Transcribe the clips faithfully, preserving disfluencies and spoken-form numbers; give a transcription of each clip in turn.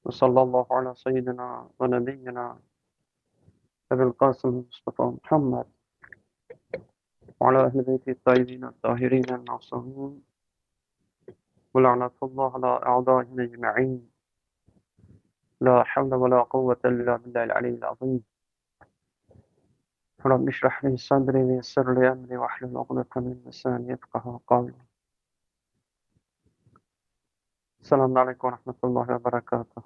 وصلى الله على سيدنا ونبينا أبي القاسم المصطفى محمد وعلى أهل بيته الطيبين الطاهرين المعصومين، ولعنة الله على أعدائهم أجمعين. لا حول ولا قوة إلا بالله العلي العظيم. رب اشرح لي صدري ويسر لي أمري واحلل عقدة من لساني يفقهوا قولي. السلام عليكم ورحمة الله وبركاته.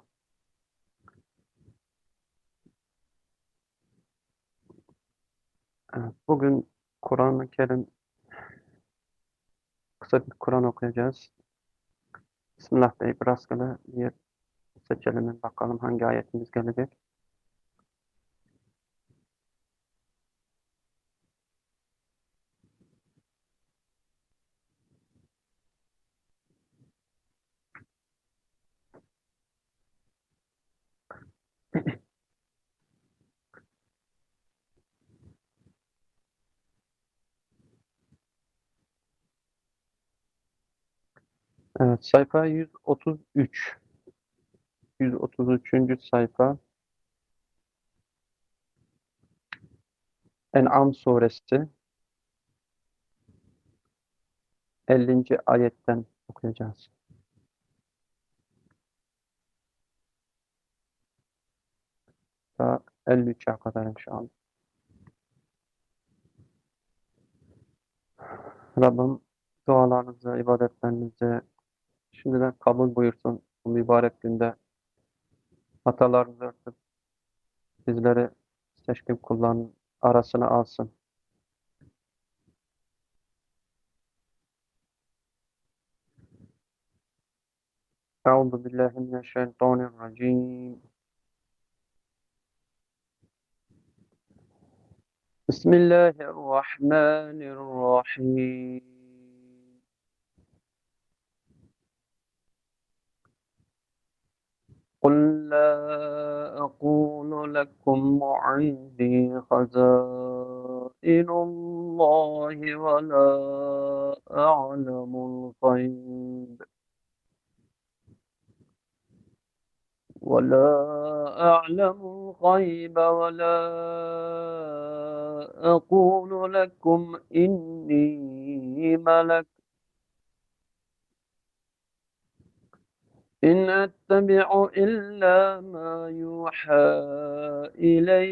Evet, bugün Kur'an-ı Kerim, kısa bir Kur'an okuyacağız. Bismillah deyip rastgele bir seçelim, bakalım hangi ayetimiz gelecek. Evet, sayfa yüz otuz üç. yüz otuz üçüncü sayfa. En'am suresi ellinci ayetten okuyacağız. Daha elli üçe kadar inşallah. Rabbim dualarınızı, ibadetlerinizi şimdiden kabul buyursun. Bu mübarek günde hatalarınızı örtüp bizleri seçkin kullarının arasına alsın. Euzu billahi mineşşeytanirracim. Bismillahirrahmanirrahim. قل لا أقول لكم عندي خزائن الله ولا أعلم الغيب ولا أعلم الغيب ولا أقول لكم إني ملك إن أتبع إلا ما يوحى إلي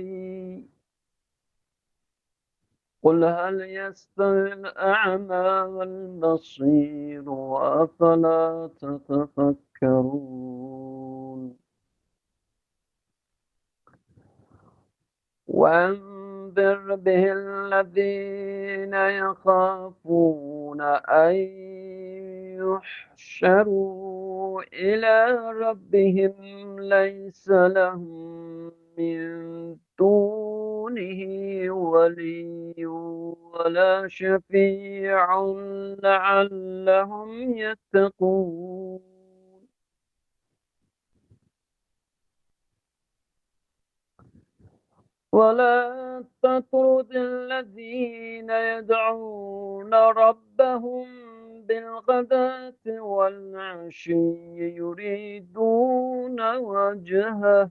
قل هل يستوي الأعمى والبصير أفلا تتفكرون وأنذر به الذين يخافون أن يحشروا إلى ربهم ليس لهم من دونه ولي ولا شفيع لعلهم يتقون ولا تطرد الذين يدعون ربهم بالغداة والعشي يريدون وجهه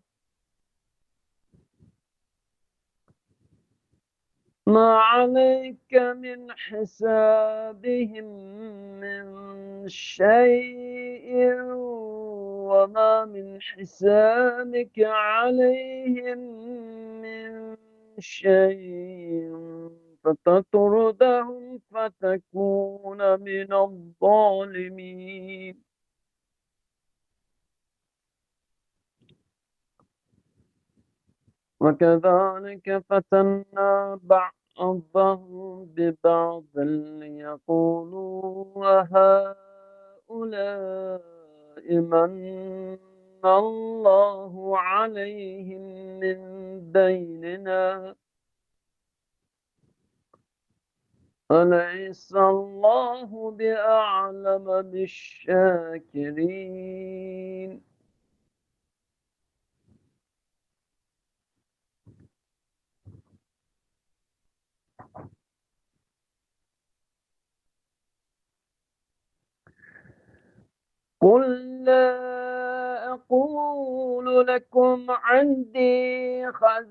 ما عليك من حسابهم من شيء وما من حسابك عليهم من شيء فتطردهم فتكون من الظالمين وكذلك فتنا بعضهم ببعض ليقولوا هؤلاء من الله عليهم من بيننا أليس الله بأعلم بالشاكرين قل لا أقول لكم عندي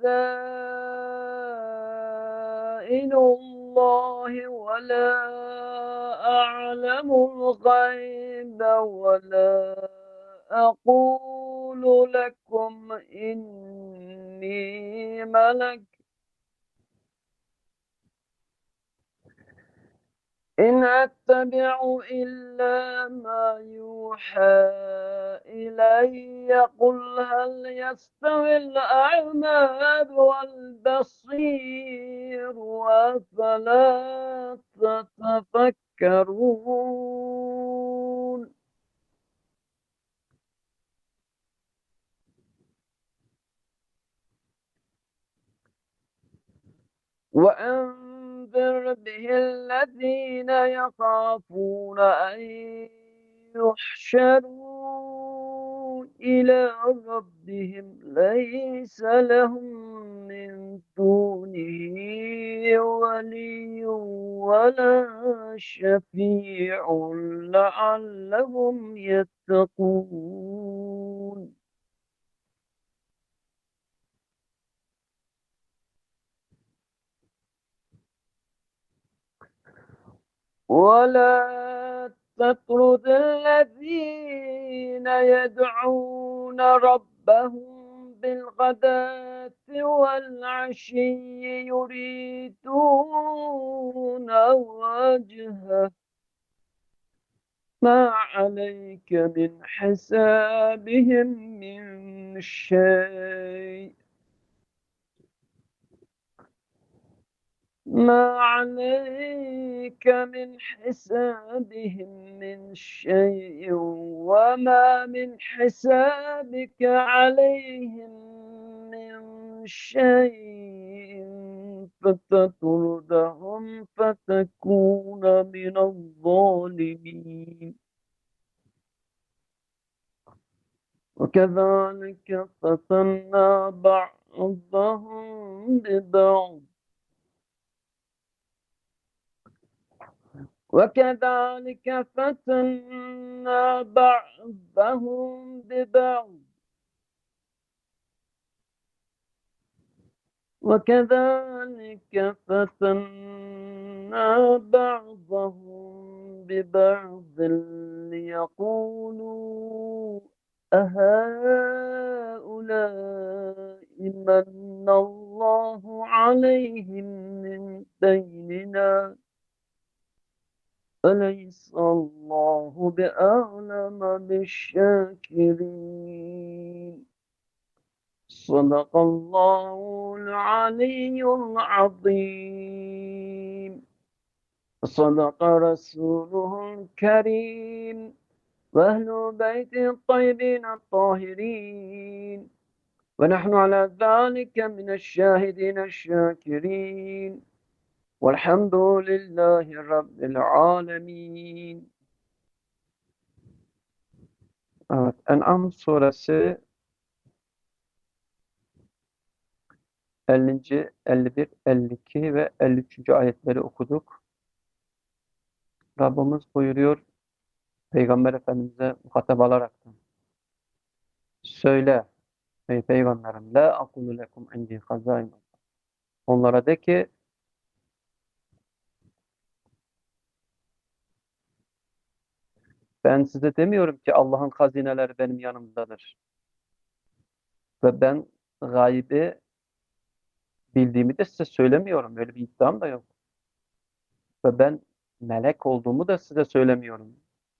خزائن الله ولا أعلم الغيب ولا أقول لكم إني ملك إن أتبع إلا ما يوحى إلي قل هل يستوي الأعمى والبصير أفلا تتفكرون وأنذر به الذين يخافون أن يحشروا إلى ربهم ليس لهم من دونه ولي ولا شفيع لعلهم يتقون ولا تطرد الذين يدعون ربهم بالغداة والعشي يريدون وجهه ما عليك من حسابهم من شيء ما عليك من حسابهم من شيء وما من حسابك عليهم من شيء فتطردهم فتكون من الظالمين وكذلك فتنا بعضهم ببعض وكذلك فتنا بعضهم ببعض وكذلك فتنا بعضهم ببعض ليقولوا أهؤلاء من الله عليهم من بيننا أليس الله بأعلم بالشاكرين صدق الله العلي العظيم صدق رسوله الكريم وأهل بيت الطيبين الطاهرين ونحن على ذلك من الشاهدين الشاكرين والحمد لله رب العالمين. Evet, En'am suresi ellinci, elli bir, elli iki ve elli üçüncü ayetleri okuduk. Rabbimiz buyuruyor Peygamber Efendimiz'e muhatap alaraktan. Söyle ey peygamberim la akulu lekum indi hazain. Onlara de ki ben size demiyorum ki Allah'ın hazineleri benim yanımdadır. Ve ben gaybi bildiğimi de size söylemiyorum. Öyle bir iddiam da yok. Ve ben melek olduğumu da size söylemiyorum.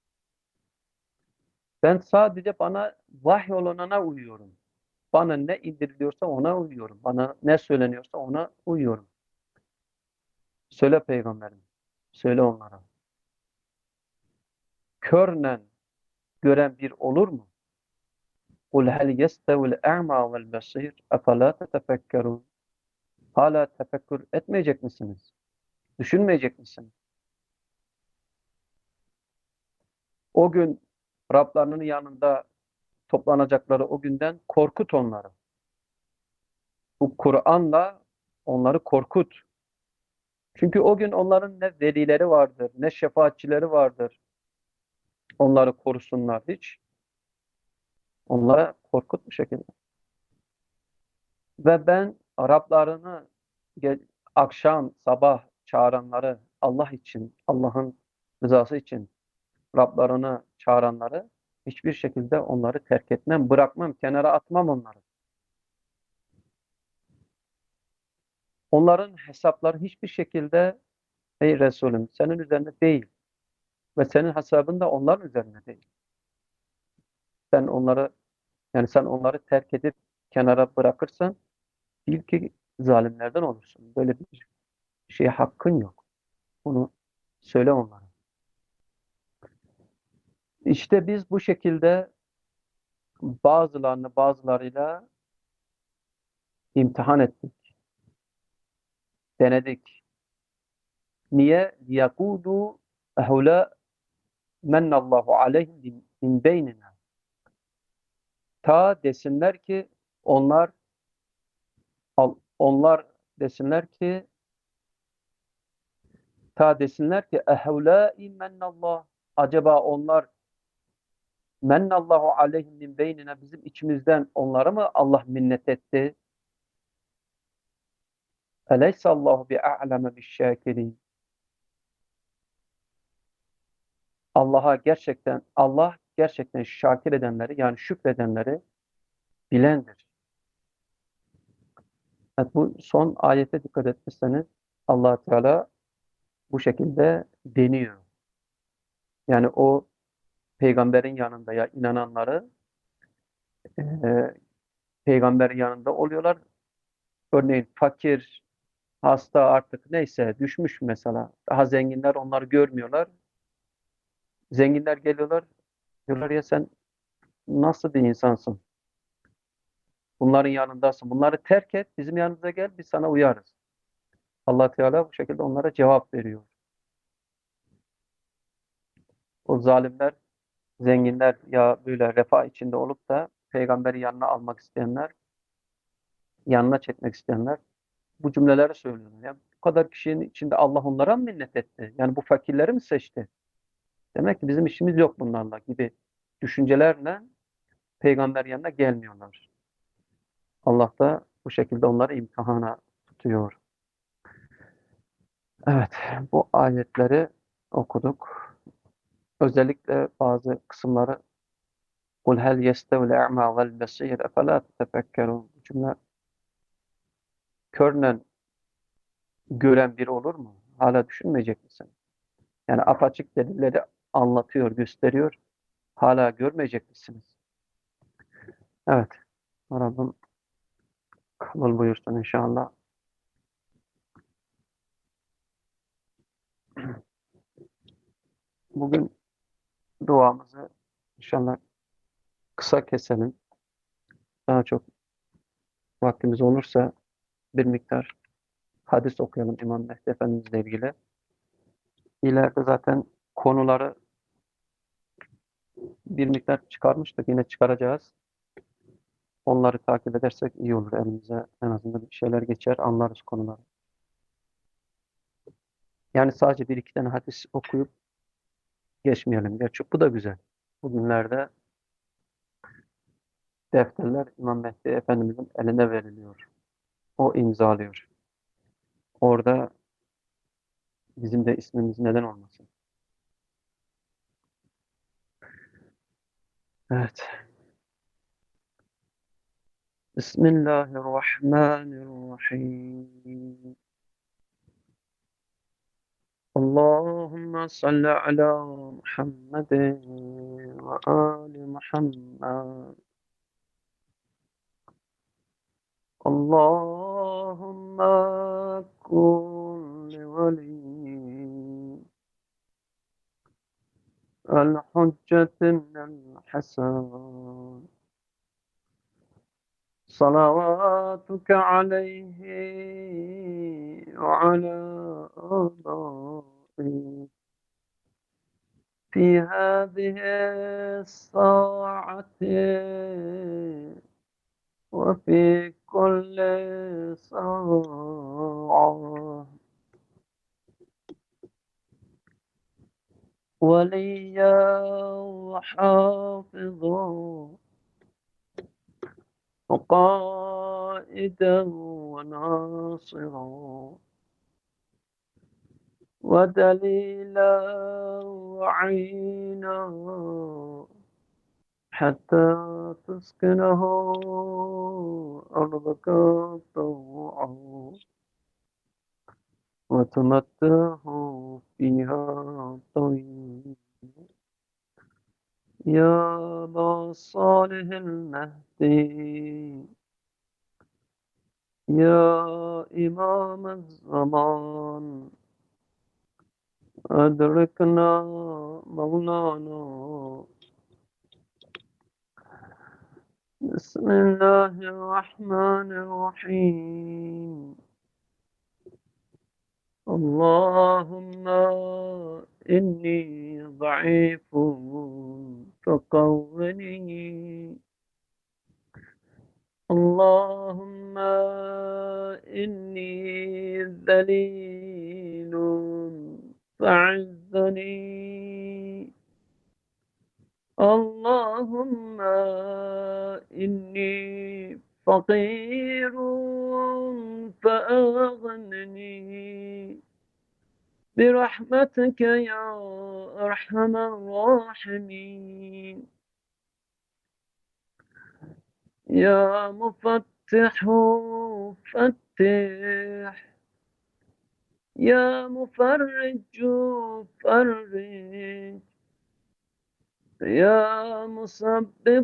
Ben sadece bana vahyolunana uyuyorum. Bana ne indiriliyorsa ona uyuyorum. Bana ne söyleniyorsa ona uyuyorum. Söyle peygamberim. Söyle onlara. Körnen gören bir olur mu? قُلْ هَلْ يَسْتَوِ الْاَعْمَى وَالْبَصِيرُ اَفَلَا تَتَفَكَّرُونَ Hala tefekkür etmeyecek misiniz? Düşünmeyecek misiniz? O gün Rablarının yanında toplanacakları o günden korkut onları. Bu Kur'an'la onları korkut. Çünkü o gün onların ne velileri vardır, ne şefaatçileri vardır. Onları korusunlar hiç. Onlara korkut bu şekilde. Ve ben Rablarını ge- akşam, sabah çağıranları Allah için, Allah'ın rızası için Rablarını çağıranları hiçbir şekilde onları terk etmem, bırakmam, kenara atmam onları. Onların hesapları hiçbir şekilde ey Resulüm senin üzerinde değil ve senin hesabın da onların üzerinde değil. Sen onları yani sen onları terk edip kenara bırakırsan bil ki zalimlerden olursun. Böyle bir şeye hakkın yok. Bunu söyle onlara. İşte biz bu şekilde bazılarını bazılarıyla imtihan ettik, denedik. Niye? لِيَقُولُوا اَهُلَا مَنَّ اللّٰهُ عَلَيْهِمْ مِنْ بَيْنِنَا. Ta desinler ki onlar onlar desinler ki ta desinler ki اَهُلَاءِ مَنَّ اللّٰهُ. Acaba onlar mennallahu aleyhim min beynine bizim içimizden onlara mı Allah minnet etti? Eleysallahu bi a'leme bi'şşâkirîn. Allah'a gerçekten Allah gerçekten şakir edenleri yani şükredenleri bilendir. Evet, bu son ayete dikkat etmişseniz Allah Teala bu şekilde deniyor. Yani o peygamberin yanında ya inananları e, peygamberin yanında oluyorlar. Örneğin fakir, hasta artık neyse düşmüş mesela. Daha zenginler onları görmüyorlar. Zenginler geliyorlar. Diyorlar ya sen nasıl bir insansın? Bunların yanındasın. Bunları terk et. Bizim yanımıza gel. Biz sana uyarız. Allah Teala bu şekilde onlara cevap veriyor. O zalimler, zenginler ya böyle refah içinde olup da peygamberi yanına almak isteyenler, yanına çekmek isteyenler bu cümleleri söylüyorlar. Ya bu kadar kişinin içinde Allah onlara mı minnet etti? Yani bu fakirleri mi seçti? Demek ki bizim işimiz yok bunlarla gibi düşüncelerle peygamber yanına gelmiyorlar. Allah da bu şekilde onları imtihana tutuyor. Evet, bu ayetleri okuduk. Özellikle bazı kısımları قُلْ هَلْ يَسْتَوِ الْاَعْمَى وَالْبَصِيرُ اَفَلَا تَتَفَكَّرُونَ. Bu cümle körle gören biri olur mu? Hala düşünmeyecek misin? Yani apaçık delilleri anlatıyor, gösteriyor. Hala görmeyecek misiniz? Evet, Rabbim kabul buyursun inşallah. Bugün duamızı inşallah kısa keselim. Daha çok vaktimiz olursa bir miktar hadis okuyalım İmam Mehdi Efendimizle ilgili. İleride zaten konuları bir miktar çıkarmıştık. Yine çıkaracağız. Onları takip edersek iyi olur. Elimize en azından bir şeyler geçer, anlarız konuları. Yani sadece bir iki tane hadis okuyup geçmeyelim. Gerçi bu da güzel. Bugünlerde defterler İmam Mehdi Efendimizin eline veriliyor. O imzalıyor. Orada bizim de ismimiz neden olmasın? Evet. Bismillahirrahmanirrahim. Allahümme salli ala Muhammedin ve ali Muhammed. Allahümme kun li veli el hüccetin el hasan. Salavatuke aleyhi ve ala âbâi. في هذه الساعة وفي كل ساعة وليا وحافظا وقائدا وناصرا ودليلا وعينا حتى تسكنه أرضك طوعا وتمتعه فيها طويلا يا أبا صالح المهدي يا إمام الزمان أدركنا مولانا بسم الله الرحمن الرحيم اللهم إني ضعيف فقوّني اللهم إني ذليل فأعزني اللهم إني فقير فأغنني برحمتك يا أرحم الراحمين يا مفتح فتح يا مفرج فرج يا مسبب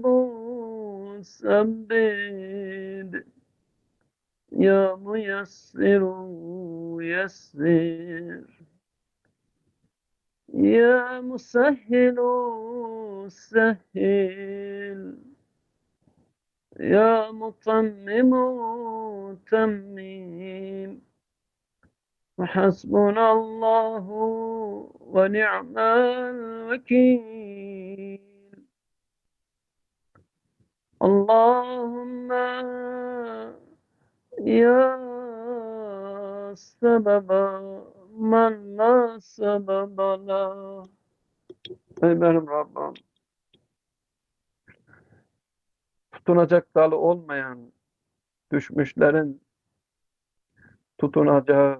سبب يا ميسر يسر يا مسهل سهل يا متمم تميم وحسبنا الله ونعم الوكيل اللهم يا سبب من لا sebebe له. Ey benim Rabbim, tutunacak dalı olmayan düşmüşlerin tutunacağı,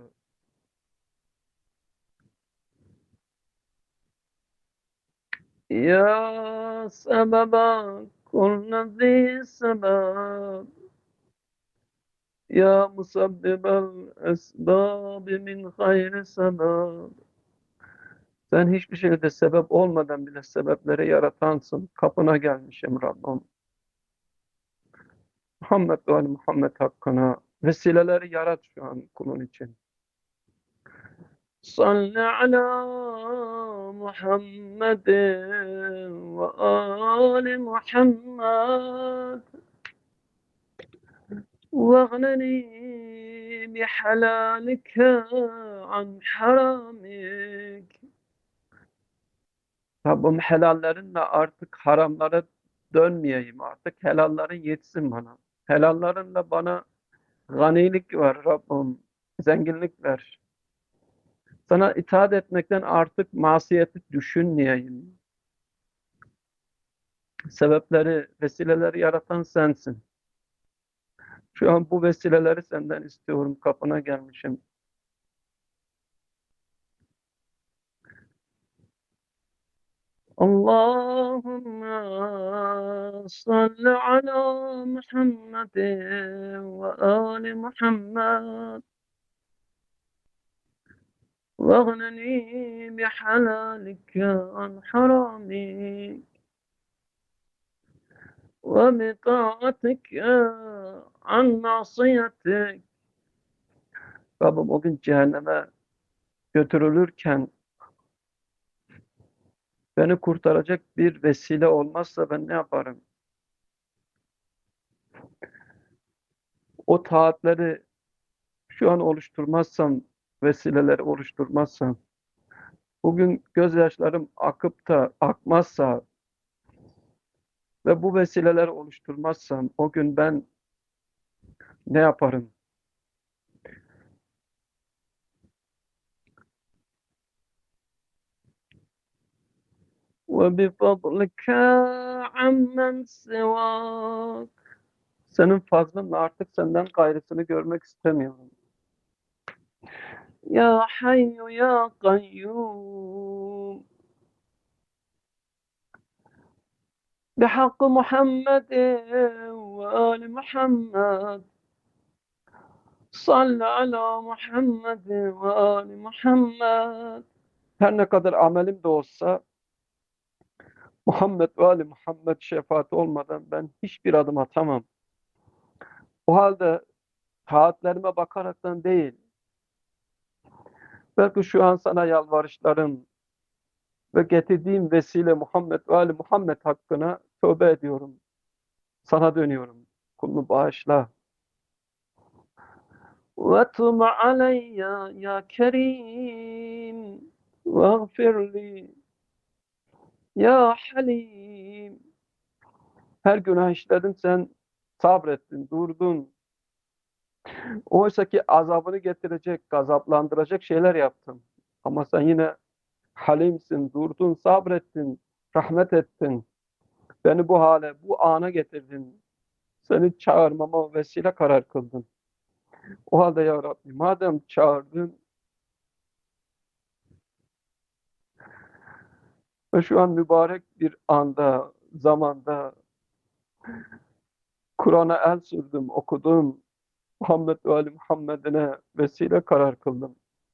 ya sebebe kulli zi sebeb ya musabbibel esbab min hayri sebeb. Sen hiçbir şekilde sebep olmadan bile sebepleri yaratansın. Kapına gelmişim Rabbim. Muhammed ve Ali Muhammed hakkına vesileleri yarat şu an kulun için. Salli ala Muhammedin ve Ali Muhammed واغنني بحلالك عن حرامك. Rabbim helallerinle artık haramlara dönmeyeyim. Artık helallerin yetsin bana. Helallerinle bana ganilik ver Rabbim. Zenginlik ver. Sana itaat etmekten artık masiyeti düşünmeyeyim. Sebepleri, vesileleri yaratan sensin. Şu an bu vesileleri senden istiyorum. Kapına gelmişim. Allahümme salli ala Muhammedin ve ali Muhammed ve aghnini bihalalike an haramik ve bita'atike an masiyetik. Rabbim o gün cehenneme götürülürken beni kurtaracak bir vesile olmazsa ben ne yaparım? O taatleri şu an oluşturmazsam, vesileleri oluşturmazsam, bugün gözyaşlarım akıp da akmazsa ve bu vesileleri oluşturmazsam o gün ben ne yaparım? Ve bi fadlika ammen sivak. Senin fazlınla artık senden gayrısını görmek istemiyorum. Ya Hayyu ya Kayyum bihakkı Muhammed ve Ali Muhammed salli ala Muhammed ve Ali Muhammed. Her ne kadar amelim de olsa Muhammed ve Ali Muhammed şefaati olmadan ben hiçbir adım atamam. O halde taatlerime bakaraktan değil, belki şu an sana yalvarışlarım ve getirdiğim vesile Muhammed ve Ali Muhammed hakkına tövbe ediyorum. Sana dönüyorum. Kulunu bağışla. Ve tub aleyya ya Kerim. Veğfir li ya Halim. Her günah işledin sen, sabrettin, durdun. Oysa ki azabını getirecek, gazaplandıracak şeyler yaptın. Ama sen yine halimsin, durdun, sabrettin, rahmet ettin. Beni bu hale, bu ana getirdin. Seni çağırmama vesile karar kıldın. O halde ya Rabbi, madem çağırdın ve şu an mübarek bir anda, zamanda Kur'an'a el sürdüm, okudum. Muhammed ve Ali Muhammed'ine vesile karar kıldım.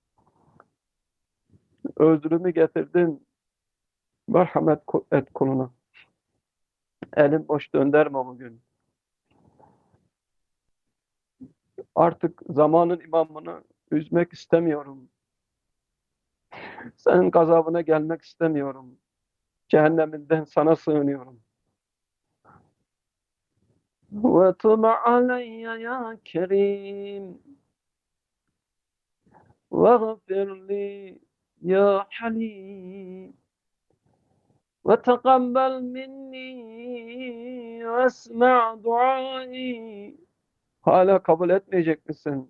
Özrümü getirdin. Merhamet et kuluna. Elim boş döndürme bugün. Artık zamanın imamını üzmek istemiyorum. Senin gazabına gelmek istemiyorum. Cehenneminden sana sığınıyorum. Ve tub aleyye ya Kerim. Veğfir li ya Halim. Ve teqabbel minni ve esma' duai. Hala kabul etmeyecek misin?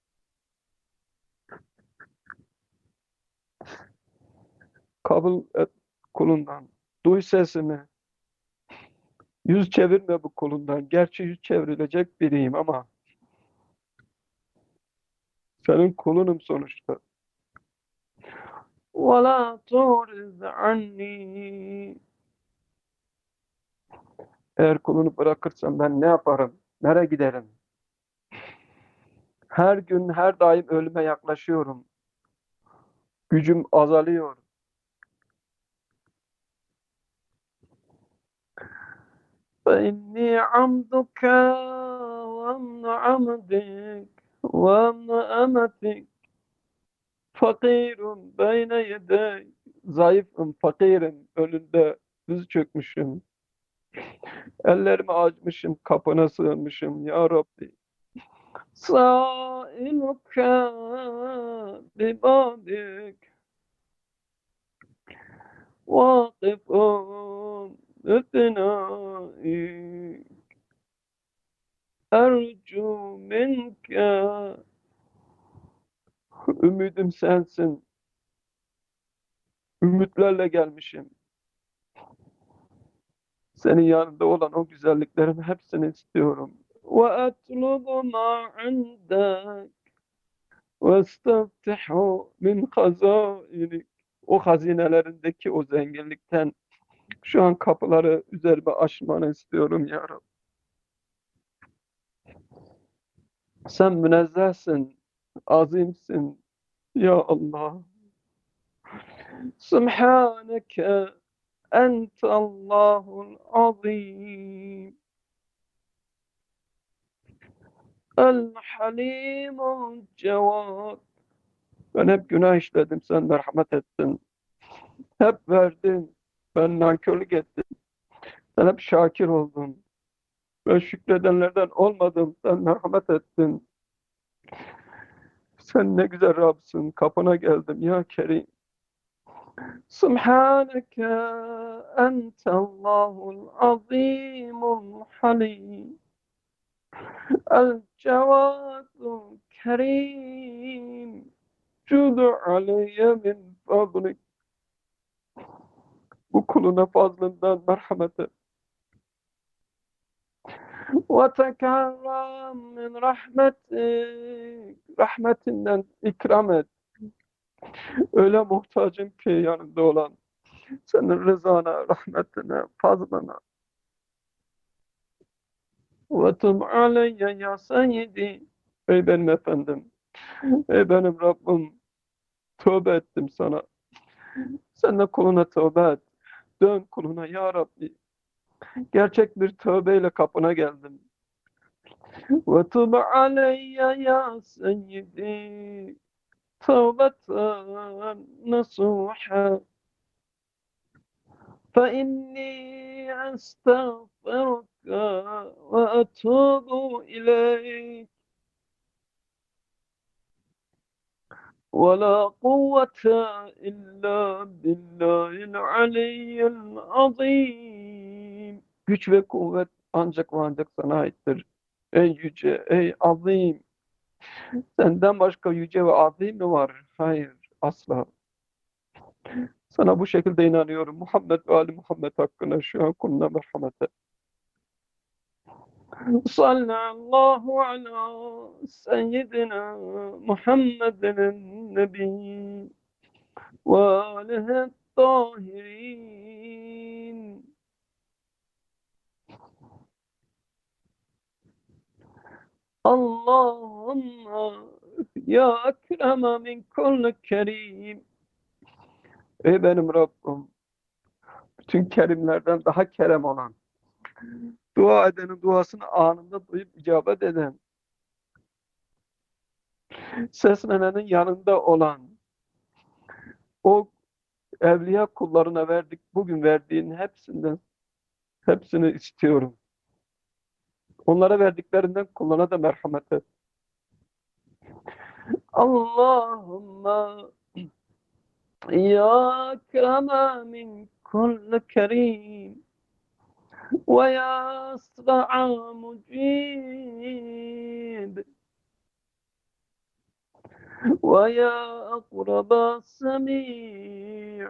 Kabul et kulundan. Duy sesimi. Yüz çevirme bu kulundan. Gerçi yüz çevrilecek biriyim ama senin kulunum sonuçta. وَلَا تُعْرِضْ عَنِّي. Eğer kulunu bırakırsam ben ne yaparım? Nereye giderim? Her gün, her daim ölüme yaklaşıyorum. Gücüm azalıyor. فَإِنِّي عَبْدُكَ وَابْنُ عَبْدِكَ وَابْنُ أَمَتِكَ فَقِيرٌ بَيْنَ يَدَيْكَ. Zayıfım, fakirim, önünde düz çökmüşüm. Ellerimi açmışım, kapına sığınmışım. Ya Rabbi. Sailuke bibabik vakifun bifinaik ercu minke. Ümidim sensin. Ümitlerle gelmişim. Senin yanında olan o güzelliklerin hepsini istiyorum. Ve etlubu ma indek ve esteftihu min hazainik. O hazinelerindeki o zenginlikten şu an kapıları üzerime açmanı istiyorum ya Rabbi. Sen münezzehsin, azimsin ya Allah. Subhaneke entallahul azim. El halimul cevad. Ben hep günah işledim, sen merhamet ettin. Hep verdin, ben nankörlük ettim. Sen hep şakir oldun. Ben şükredenlerden olmadım, sen merhamet ettin. Sen ne güzel Rab'sın, kapına geldim ya Kerim. Subhaneke entallahul azimul halim. El cevadul kerim. Cudu aleyye min fadlik. Bu kuluna fazlından merhamet et. وتكرم من rahmetik, rahmetinden ikram et. Öyle muhtacım ki yanında olan, senin rızana, rahmetine, fazlına. Ve tub aleyye ya seyyidi. Ey benim efendim, ey benim Rabbim, tövbe ettim sana. Sen de kuluna tövbe et. Dön kuluna ya Rabbi. Gerçek bir tövbeyle kapına geldim. Ve tub aleyye ya seyyidi. Tövbeten nasuha. فإني أستغفرك وأتوب إليك ولا قوة إلا بالله العلي العظيم. Güç ve kuvvet ancak ve ancak sana aittir. Ey yüce, ey azim. Senden başka yüce ve azim mi var? Hayır, asla. Sana bu şekilde inanıyorum. Muhammed ve Ali Muhammed hakkında şu an kuluna merhamet et. صلى الله على سيدنا محمد النبي وآله الطاهرين. اللهم ya ekreme min kulli kerim. Ey benim Rabbim, bütün kerimlerden daha kerem olan, dua edenin duasını anında duyup icabet eden, seslenenin yanında olan, o evliya kullarına verdik, bugün verdiğin hepsinden, hepsini istiyorum. Onlara verdiklerinden kullarına da merhamet et. Allahümme ya ekreme min kulli kerim ve ya esra'a mucib ve ya akraba semi'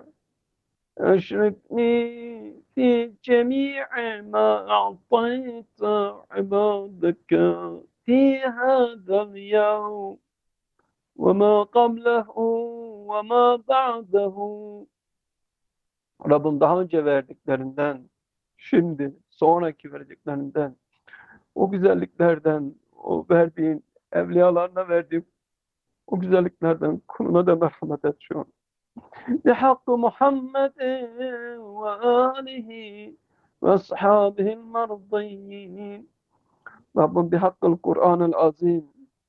أشركني في جميع ما أعطيت عبادك في هذا اليوم وما قبله وما بعده. Rabbim daha önce verdiklerinden, şimdi, sonraki verdiklerinden, o güzelliklerden, o verdiğin, evliyalarına verdiğin o güzelliklerden kuluna da merhamet et şu an. بحق محمد وآله وأصحابه المرضيين. Rabbim bihakkıl Kur'an-ı Azim.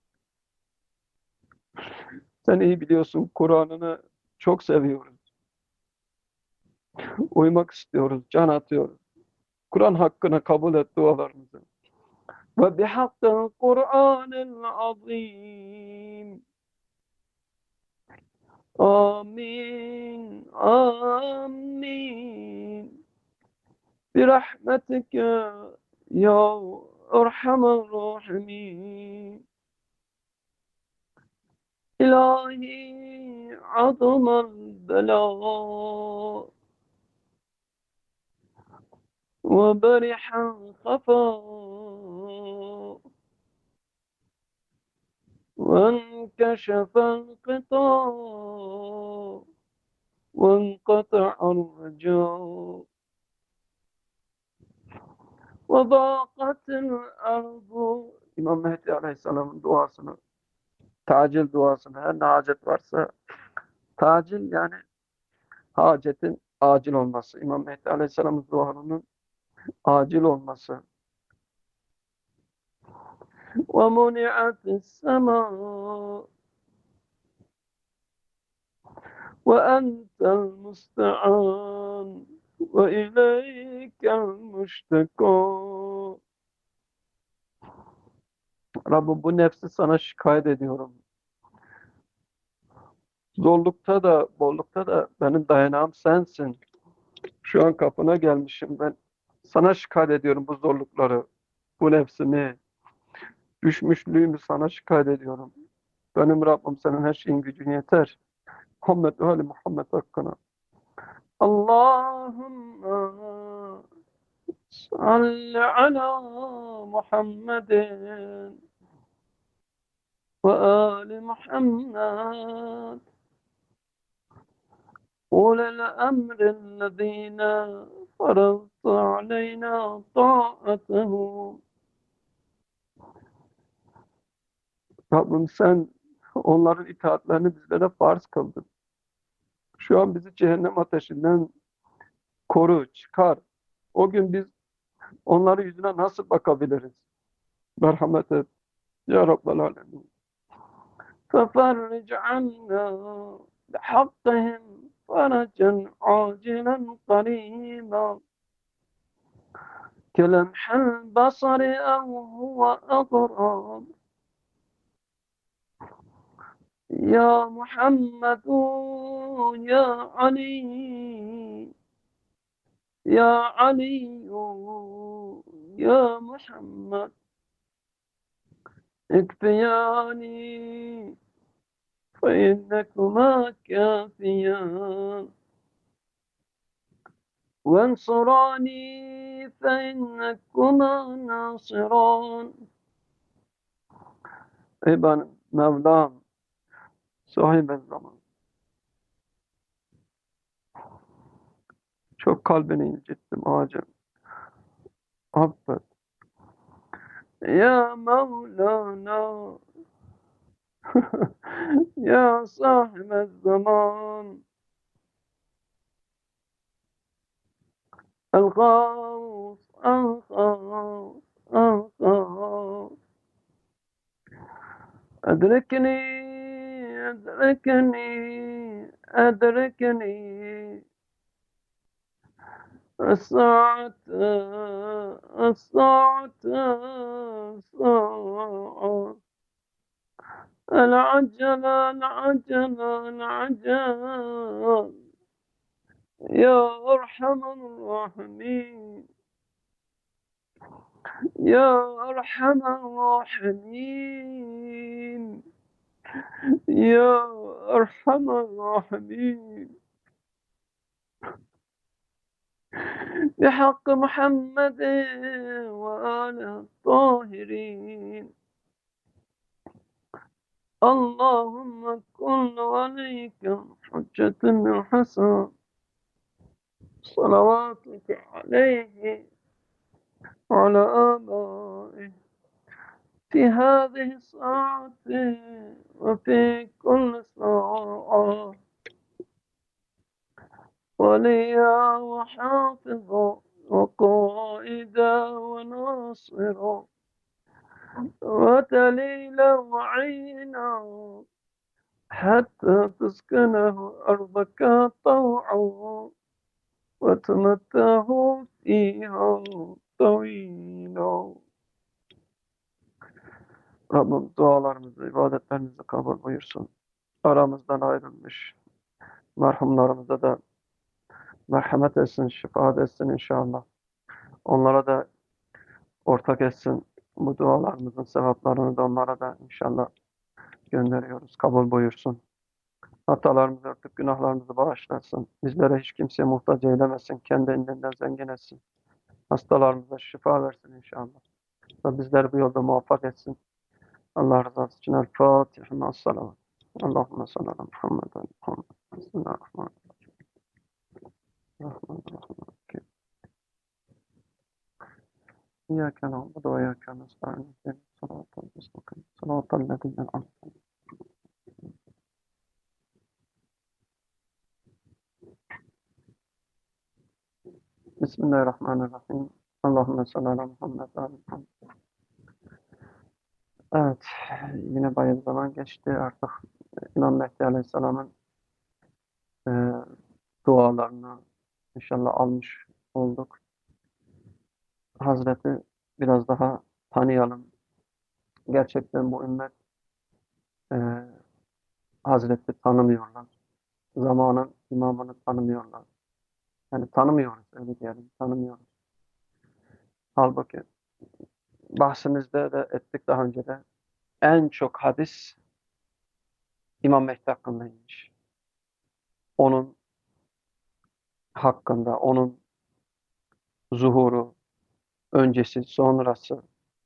Sen iyi biliyorsun, Kur'an'ını çok seviyoruz. Uymak istiyoruz, can atıyoruz. Kur'an hakkına kabul et dualarımızı. Ve bihakkıl Kur'an-ı Azim. Amin. Amin. برحمتك يا أرحم الراحمين. إلهي عظم البلاء وبرح الخفاء وانكشف الغطاء وانقطع الرجاء وضاقت الأرض. İmam Mehdi Aleyhisselam'ın duasını, tacil duasını, her ne hacet varsa, tacil yani hacetin acil olması, İmam Mehdi Aleyhisselam'ın duasının acil olması. وَمُنِعَتِ السَّمَاءُ وَأَنْتَ الْمُسْتَعَانُ وَإِلَيْكَ الْمُشْتَكَى. Rabbim, bu nefsi sana şikayet ediyorum. Zorlukta da, bollukta da benim dayanağım sensin. Şu an kapına gelmişim ben. Sana şikayet ediyorum bu zorlukları, bu nefsimi, düşmüşlüğümü sana şikayet ediyorum. Benim Rabbim, senin her şeyin gücün yeter. Muhammed ve Ali Muhammed hakkına. Allahümme صل على محمد وآل محمد أولي الأمر الذين فرضت علينا طاعتهم. Rabbim sen onların itaatlerini bizlere farz kıldın. Şu an bizi cehennem ateşinden koru, çıkar. O gün biz onların yüzüne nasıl bakabiliriz? Merhamet et. Ya Rabbel Alemin. فَفَرِّجْ عَنَّا بِحَقِّهِمْ فَرَجًا عَاجِلًا قَرِيبًا كَلَمْحِ الْبَصَرِ أَوْ هُوَ أَقْرَبُ يَا مُحَمَّدُ يَا عَلِيُّ يَا عَلِيُّ يَا مُحَمَّدُ اكفياني فإنكما كافيان وانصراني فإنكما ناصران. Ey benim Mevlam, sahibi zaman. Çok kalbini incittim acem. Affet. Ya Mevlana ya sahibi zaman. الغوث الغوث الغوث أدركني أدركني أدركني الساعة الساعة الساعة العجل العجل العجل يا أرحم الراحمين يا أرحم الراحمين يا أرحم الراحمين بحق محمد وآله الطاهرين. اللهم كن وليك حجة الحسن صلواتك عليه وعلى آبائه في هذه الساعة وفي كل ساعة وليا وحافظا وقائدا وناصرا ودليلا وعينا حتى تسكنه أرضك طوعا وتمتعه فيها طويلا. Rabbim dualarımızı, ibadetlerimizi kabul buyursun. Aramızdan ayrılmış merhumlarımıza da merhamet etsin, şifa etsin inşallah. Onlara da ortak etsin. Bu dualarımızın sevaplarını da onlara da inşallah gönderiyoruz. Kabul buyursun. Hatalarımızı örtüp günahlarımızı bağışlasın. Bizlere hiç kimseye muhtaç eylemesin. Kendi elinden zengin etsin. Hastalarımıza şifa versin inşallah. Ve bizleri bu yolda muvaffak etsin. Allah rızası için El Fatiha ma'as salavat. Allahümme salli ala Muhammed ve Muhammed. Bismillahirrahmanirrahim. İyyâke na'budu ve iyyâke nestaîn. Sıratal mustakîm. Sıratal lezîne en'amte aleyhim. Bismillahirrahmanirrahim. Allahümme salli ala Muhammed ve ala Muhammed. Evet, yine bayağı zaman geçti artık. İmam Mehdi Aleyhisselam'ın e, dualarını inşallah almış olduk. Hazreti biraz daha tanıyalım. Gerçekten bu ümmet e, Hazreti tanımıyorlar. Zamanın imamını tanımıyorlar. Yani tanımıyoruz, öyle diyelim, tanımıyoruz. Halbuki bahsimizde de ettik daha önce de en çok hadis İmam Mehdi hakkındaymış. Onun hakkında, onun zuhuru, öncesi, sonrası.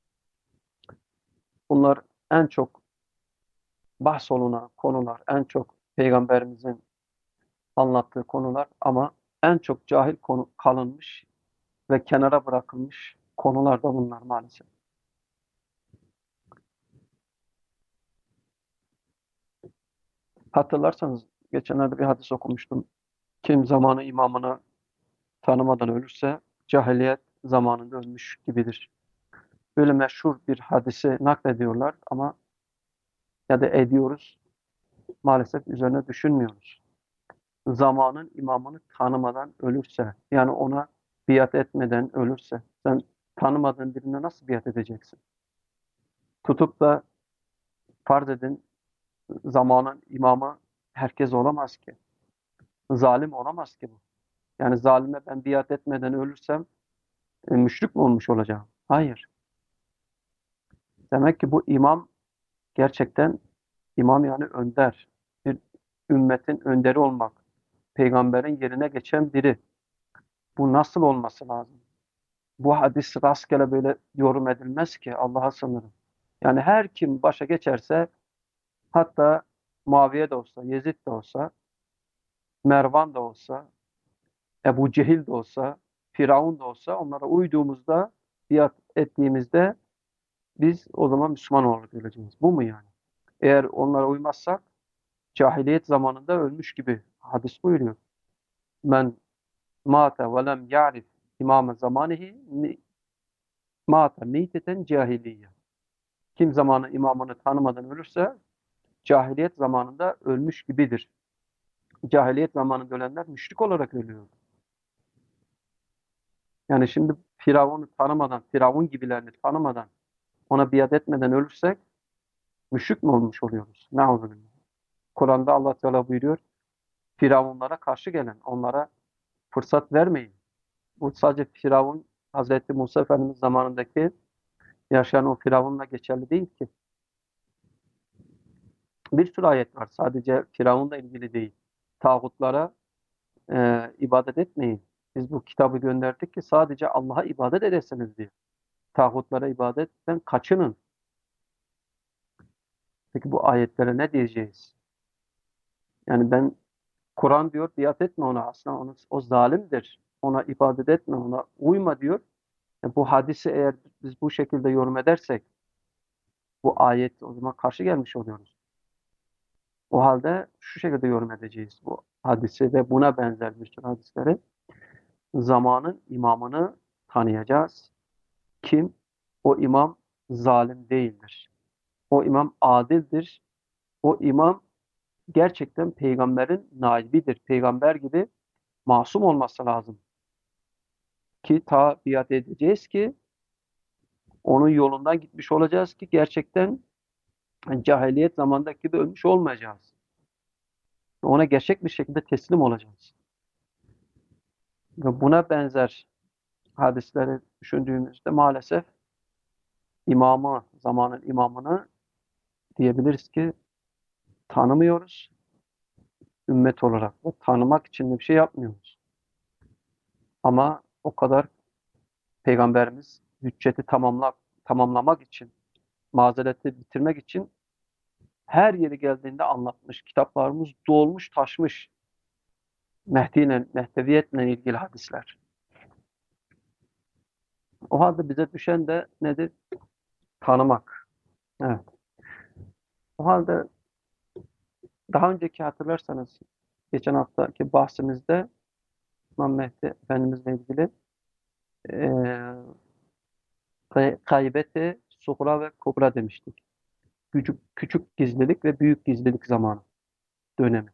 Bunlar en çok bahsolunan konular, en çok Peygamberimizin anlattığı konular ama en çok cahil konu kalınmış ve kenara bırakılmış konular da bunlar maalesef. Hatırlarsanız geçenlerde bir hadis okumuştum. Kim zamanı imamını tanımadan ölürse cahiliyet zamanında ölmüş gibidir. Böyle meşhur bir hadisi naklediyorlar ama ya da ediyoruz. Maalesef üzerine düşünmüyoruz. Zamanın imamını tanımadan ölürse, yani ona biat etmeden ölürse, sen tanımadığın birine nasıl biat edeceksin? Tutup da farz edin zamanın imamı herkes olamaz ki. Zalim olamaz ki bu. Yani zalime ben biat etmeden ölürsem e, müşrik mi olmuş olacağım? Hayır. Demek ki bu imam gerçekten imam, yani önder. Bir ümmetin önderi olmak. Peygamberin yerine geçen biri. Bu nasıl olması lazım? Bu hadis rastgele böyle yorum edilmez ki, Allah'a sığınırım. Yani her kim başa geçerse, hatta Muaviye de olsa, Yezid de olsa, Mervan da olsa, Ebu Cehil de olsa, Firavun da olsa onlara uyduğumuzda, biat ettiğimizde biz o zaman Müslüman olarak öleceğiz. Bu mu yani? Eğer onlara uymazsak cahiliyet zamanında ölmüş gibi hadis buyuruyor. Men mâte ve lem ya'rif imâme zamanihi mâte meyteten cahiliyye. Kim zamanı imamını tanımadan ölürse cahiliyet zamanında ölmüş gibidir. Cahiliyet zamanında ölenler müşrik olarak ölüyor. Yani şimdi Firavun'u tanımadan, Firavun gibilerini tanımadan, ona biat etmeden ölürsek müşrik mi olmuş oluyoruz? Neuzübillah. Kur'an'da Allah Teala buyuruyor, Firavunlara karşı gelen, onlara fırsat vermeyin. Bu sadece Firavun, Hazreti Musa Efendimiz zamanındaki yaşayan o Firavun'la geçerli değil ki. Bir sürü ayet var. Sadece Firavun'la ilgili değil. Tağutlara e, ibadet etmeyin. Biz bu kitabı gönderdik ki sadece Allah'a ibadet edesiniz diye. Tağutlara ibadetten kaçının. Peki bu ayetlere ne diyeceğiz? Yani ben, Kur'an diyor biat etme ona, aslında onu, o zalimdir. Ona ibadet etme, ona uyma diyor. E bu hadisi eğer biz bu şekilde yorum edersek bu ayet o zaman karşı gelmiş oluyoruz. O halde şu şekilde yorum edeceğiz bu hadisi ve buna benzer bir sürü hadisleri. Zamanın imamını tanıyacağız. Kim? O imam zalim değildir. O imam adildir. O imam gerçekten peygamberin naibidir. Peygamber gibi masum olması lazım. Ki ta biat edeceğiz ki onun yolundan gitmiş olacağız ki gerçekten cahiliyet zamandaki gibi ölmüş olmayacağız. Ona gerçek bir şekilde teslim olacağız. Ve buna benzer hadisleri düşündüğümüzde maalesef imamı, zamanın imamını diyebiliriz ki tanımıyoruz ümmet olarak. Ve tanımak için de bir şey yapmıyoruz. Ama o kadar Peygamberimiz hücceti tamamla, tamamlamak için, mazereti bitirmek için her yeri geldiğinde anlatmış. Kitaplarımız dolmuş, taşmış. Mehdi'yle, Mehdeviyetle ilgili hadisler. O halde bize düşen de nedir? Tanımak. Evet. O halde daha önceki hatırlarsanız geçen haftaki bahsimizde İmam Mehdi Efendimizle ilgili eee gaybeti suğra ve kubra demiştik. Küçük, küçük gizlilik ve büyük gizlilik zamanı dönemi.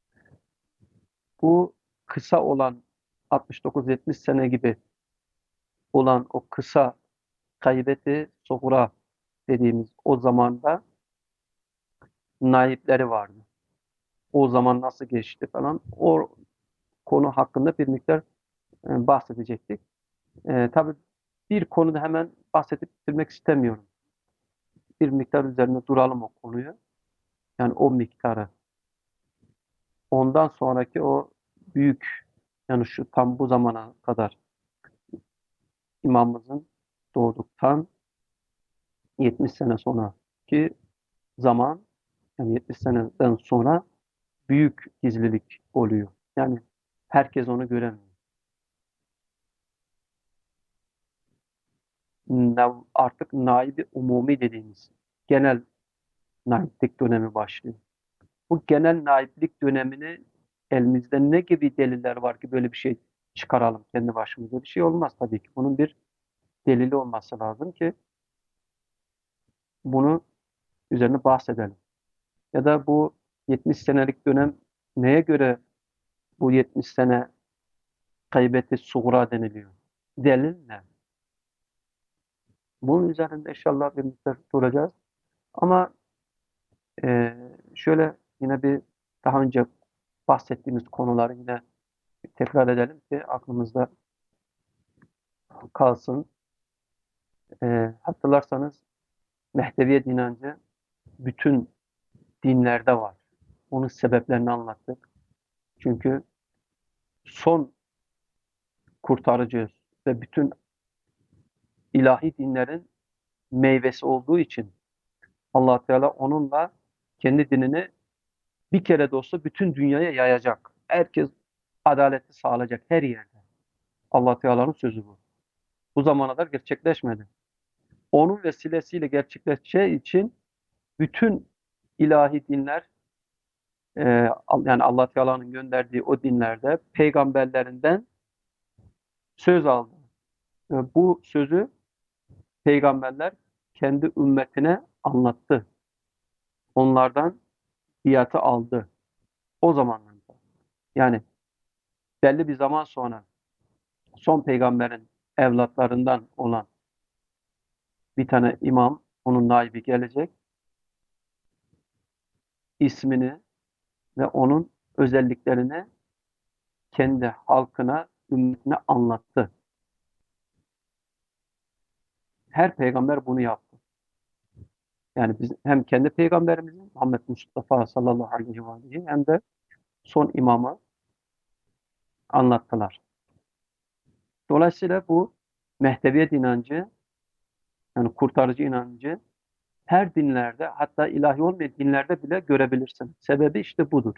Bu kısa olan altmış dokuz yetmiş sene gibi olan o kısa gaybeti suğra dediğimiz o zamanda naipleri vardı. O zaman nasıl geçti falan. O konu hakkında bir miktar e, bahsedecektik. E, tabii bir konuda hemen bahsedip bitirmek istemiyorum. Bir miktar üzerine duralım o konuyu. Yani o miktarı. Ondan sonraki o büyük, yani şu tam bu zamana kadar imamımızın doğduktan yetmiş sene sonraki zaman, yani yetmiş seneden sonra büyük gizlilik oluyor. Yani herkes onu göremiyor. Na- Artık naibi umumi dediğimiz genel naiplik dönemi başlıyor. Bu genel naiplik dönemini elimizde ne gibi deliller var ki böyle bir şey çıkaralım kendi başımıza? Bir şey olmaz tabii ki. Bunun bir delili olması lazım ki bunu üzerine bahsedelim. Ya da bu yetmiş senelik dönem neye göre bu yetmiş sene gaybeti suğra deniliyor? Delil ne? Bunun üzerinde inşallah bir müddet duracağız. Ama e, şöyle yine bir daha önce bahsettiğimiz konuları yine tekrar edelim ki aklımızda kalsın. E, hatırlarsanız Mehdeviyet inancı bütün dinlerde var. Onun sebeplerini anlattık. Çünkü son kurtarıcı ve bütün ilahi dinlerin meyvesi olduğu için Allah Teala onunla kendi dinini bir kere de olsa bütün dünyaya yayacak. Herkes adaleti sağlayacak her yerde. Allah Teala'nın sözü bu. Bu zamana kadar gerçekleşmedi. Onun vesilesiyle gerçekleşeceği için bütün ilahi dinler, e, yani Allah Teala'nın gönderdiği o dinlerde peygamberlerinden söz aldı. Ve bu sözü peygamberler kendi ümmetine anlattı. Onlardan biatı aldı. O zamanlarda. Yani belli bir zaman sonra son peygamberin evlatlarından olan bir tane imam, onun naibi gelecek, ismini ve onun özelliklerini kendi halkına, ümmetine anlattı. Her peygamber bunu yaptı. Yani biz hem kendi peygamberimizin Muhammed Mustafa sallallahu aleyhi ve aleyhi hem de son imamı anlattılar. Dolayısıyla bu Mehdeviyet inancı, yani kurtarıcı inancı her dinlerde, hatta ilahi olmayan dinlerde bile görebilirsin. Sebebi işte budur.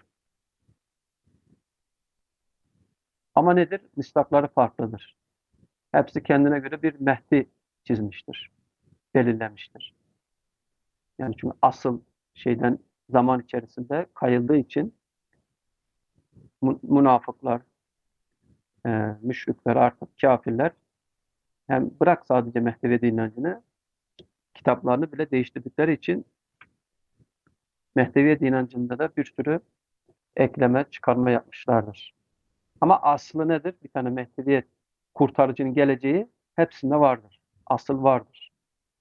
Ama nedir? Mistakları farklıdır. Hepsi kendine göre bir Mehdi çizmiştir, belirlemiştir. Yani çünkü asıl şeyden zaman içerisinde kayıldığı için mu- münafıklar, e, müşrikler, artık kafirler hem bırak sadece Mehdi inancını, kitaplarını bile değiştirdikleri için Mehdeviyet inancında da bir sürü ekleme, çıkarma yapmışlardır. Ama aslı nedir? Bir tane Mehdeviyet kurtarıcının geleceği hepsinde vardır. Asıl vardır.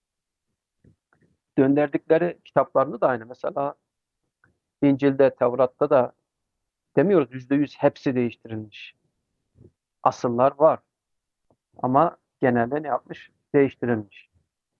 Döndürdükleri kitaplarını da aynı. Mesela İncil'de, Tevrat'ta da demiyoruz yüzde yüz hepsi değiştirilmiş. Asıllar var. Ama genelde ne yapmış? Değiştirilmiş.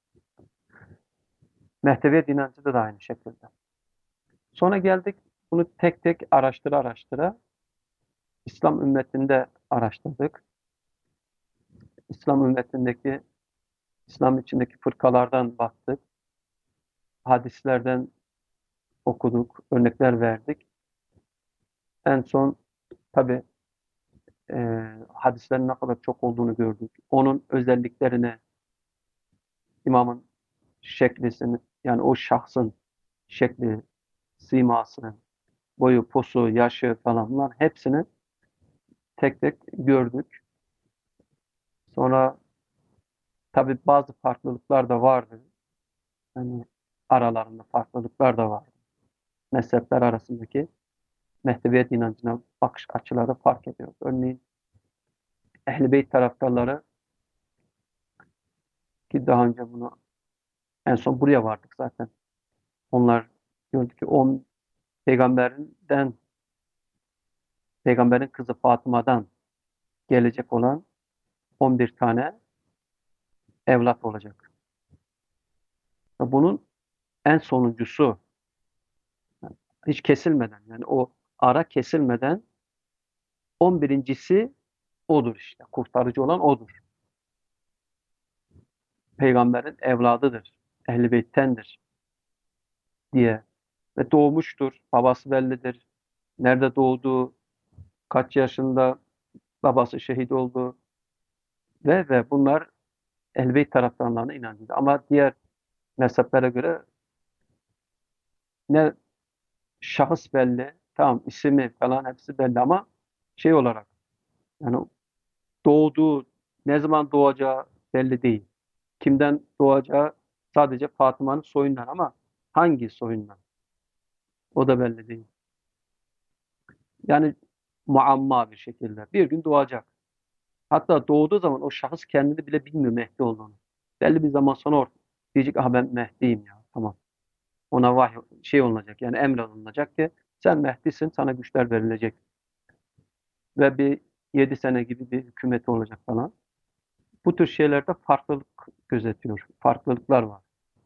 Mehdeviyet inancında da aynı şekilde. Sonra geldik bunu tek tek araştıra araştıra İslam ümmetinde araştırdık. İslam ümmetindeki, İslam içindeki fırkalardan baktık. Hadislerden okuduk, örnekler verdik. En son tabii e, hadislerin ne kadar çok olduğunu gördük. Onun özelliklerini, imamın şeklisini, yani o şahsın şekli, siması, boyu, posu, yaşı falan bunlar hepsini tek tek gördük. Sonra tabii bazı farklılıklar da vardı. Yani aralarında farklılıklar da vardı. Mezhepler arasındaki Mehdeviyet inancına bakış açıları fark ediyor. Örneğin Ehl-i Beyt taraftarları, ki daha önce bunu en son buraya vardık zaten. Onlar diyordu ki on peygamberinden, peygamberin kızı Fatıma'dan gelecek olan on bir tane evlat olacak. Ve bunun en sonuncusu, yani hiç kesilmeden, yani o ara kesilmeden on birincisi odur işte. Kurtarıcı olan odur. peygamberin evladıdır, Ehl-i Beyt'tendir diye ve doğmuştur, babası bellidir, nerede doğduğu, kaç yaşında babası şehit oldu ve ve bunlar Ehl-i Beyt taraftarlarına inanıyordu. Ama diğer mezheplere göre ne şahıs belli, tamam ismi falan hepsi belli ama şey olarak yani doğduğu, ne zaman doğacağı belli değil. Kimden doğacağı sadece Fatıma'nın soyundan ama hangi soyundan? O da belli değil. Yani muamma bir şekilde. Bir gün doğacak. Hatta doğduğu zaman o şahıs kendini bile bilmiyor Mehdi olduğunu. Belli bir zaman sonra or- diyecek, aha ben Mehdi'yim ya. Tamam. Ona vahiy şey olunacak yani emrolunacak ki sen Mehdi'sin, sana güçler verilecek. Ve bir yedi sene gibi bir hükümeti olacak falan. Bu tür şeylerde farklılık gözetiyor. Farklılıklar var.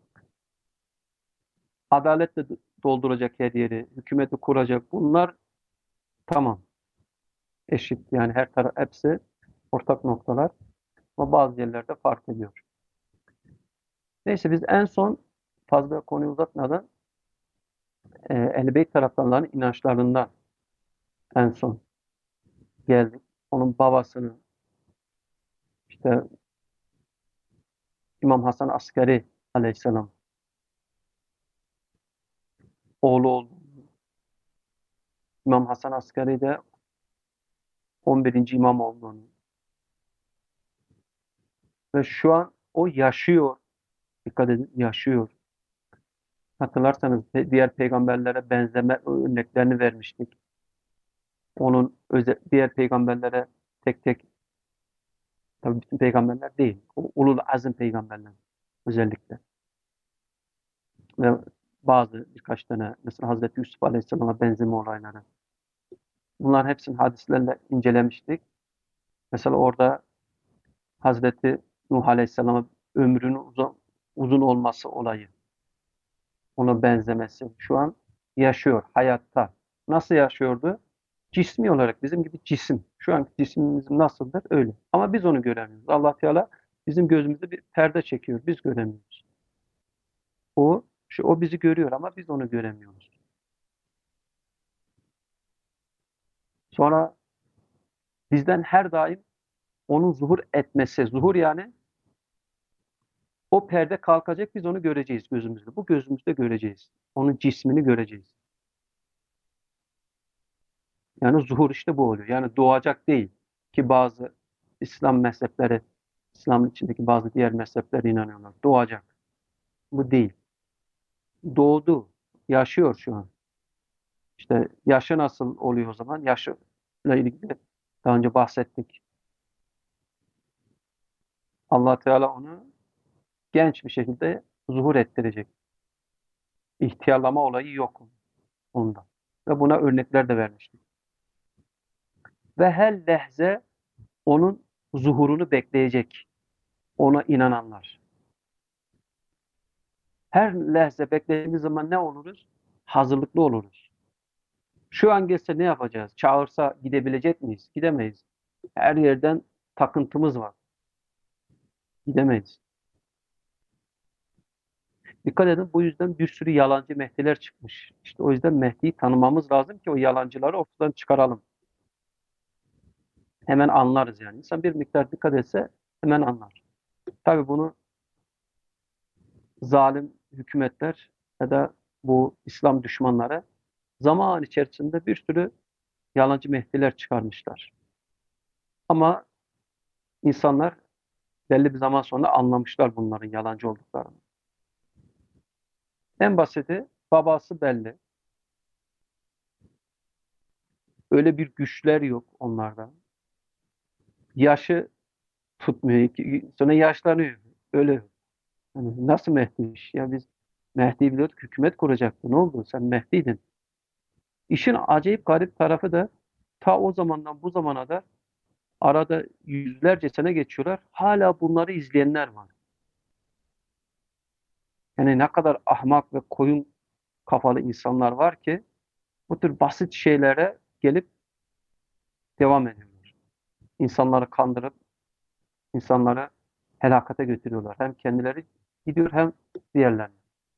Adaletle dolduracak her yeri, hükümeti kuracak. Bunlar tamam. Eşit. Yani her taraf hepsi ortak noktalar. Ama bazı yerlerde fark ediyor. Neyse biz en son fazla konuyu uzatmadan e, Ehl-i Beyt taraftarlarının inançlarından en son geldik. Onun babasını işte İmam Hasan Askeri aleyhisselam oğlu oldu. İmam Hasan Askeri de on birinci imam olduğunu ve şu an o yaşıyor. Dikkat edin yaşıyor. Hatırlarsanız diğer peygamberlere benzeme örneklerini vermiştik. Onun özel, diğer peygamberlere tek tek tabii bütün peygamberler değil. O ulul azim peygamberler özellikle. Ve bazı birkaç tane mesela Hazreti Yusuf Aleyhisselam'a benzeme olayları. Bunların hepsini hadislerle incelemiştik. Mesela orada Hazreti Nuh Aleyhisselam'a ömrünün uzun, uzun olması olayı. Ona benzemesi. Şu an yaşıyor hayatta. Nasıl yaşıyordu? Cismi olarak bizim gibi cisim. Şu anki cismimiz nasıldır? Öyle. Ama biz onu göremiyoruz. Allah Teala bizim gözümüzde bir perde çekiyor. Biz göremiyoruz. O, şu, o bizi görüyor ama biz onu göremiyoruz. Sonra bizden her daim onun zuhur etmesi. Zuhur yani o perde kalkacak biz onu göreceğiz gözümüzde. Bu gözümüzde göreceğiz. Onun cismini göreceğiz. Yani zuhur işte bu oluyor. Yani doğacak değil ki bazı İslam mezhepleri, İslam'ın içindeki bazı diğer mezheplere inanıyorlar. Doğacak. Bu değil. Doğdu. Yaşıyor şu an. İşte yaşı nasıl oluyor o zaman? Yaşıyla ilgili daha önce bahsettik. Allah Teala onu genç bir şekilde zuhur ettirecek. İhtiyarlama olayı yok onda. Ve buna örnekler de vermiştik. Ve her lehze onun zuhurunu bekleyecek. Ona inananlar. Her lehze beklediğimiz zaman ne oluruz? Hazırlıklı oluruz. Şu an gelse ne yapacağız? Çağırsa gidebilecek miyiz? Gidemeyiz. Her yerden takıntımız var. Gidemeyiz. Dikkat edin bu yüzden bir sürü yalancı Mehdiler çıkmış. İşte o yüzden Mehdi'yi tanımamız lazım ki o yalancıları ortadan çıkaralım. Hemen anlarız yani. İnsan bir miktar dikkat etse hemen anlar. Tabii bunu zalim hükümetler ya da bu İslam düşmanları zaman içerisinde bir sürü yalancı Mehdiler çıkarmışlar. Ama insanlar belli bir zaman sonra anlamışlar bunların yalancı olduklarını. En basiti babası belli. Öyle bir güçler yok onlarda. Yaşı tutmuyor. Sonra yaşlanıyor. Öyle. Yani nasıl Mehdi'ymiş? Ya biz Mehdi'yi biliyorduk. Hükümet kuracaktı. Ne oldu? Sen Mehdi'ydin. İşin acayip garip tarafı da ta o zamandan bu zamana da arada yüzlerce sene geçiyorlar. Hala bunları izleyenler var. Yani ne kadar ahmak ve koyun kafalı insanlar var ki bu tür basit şeylere gelip devam ediyorlar. İnsanları kandırıp insanları helakata götürüyorlar. Hem kendileri gidiyor hem diğerlerini.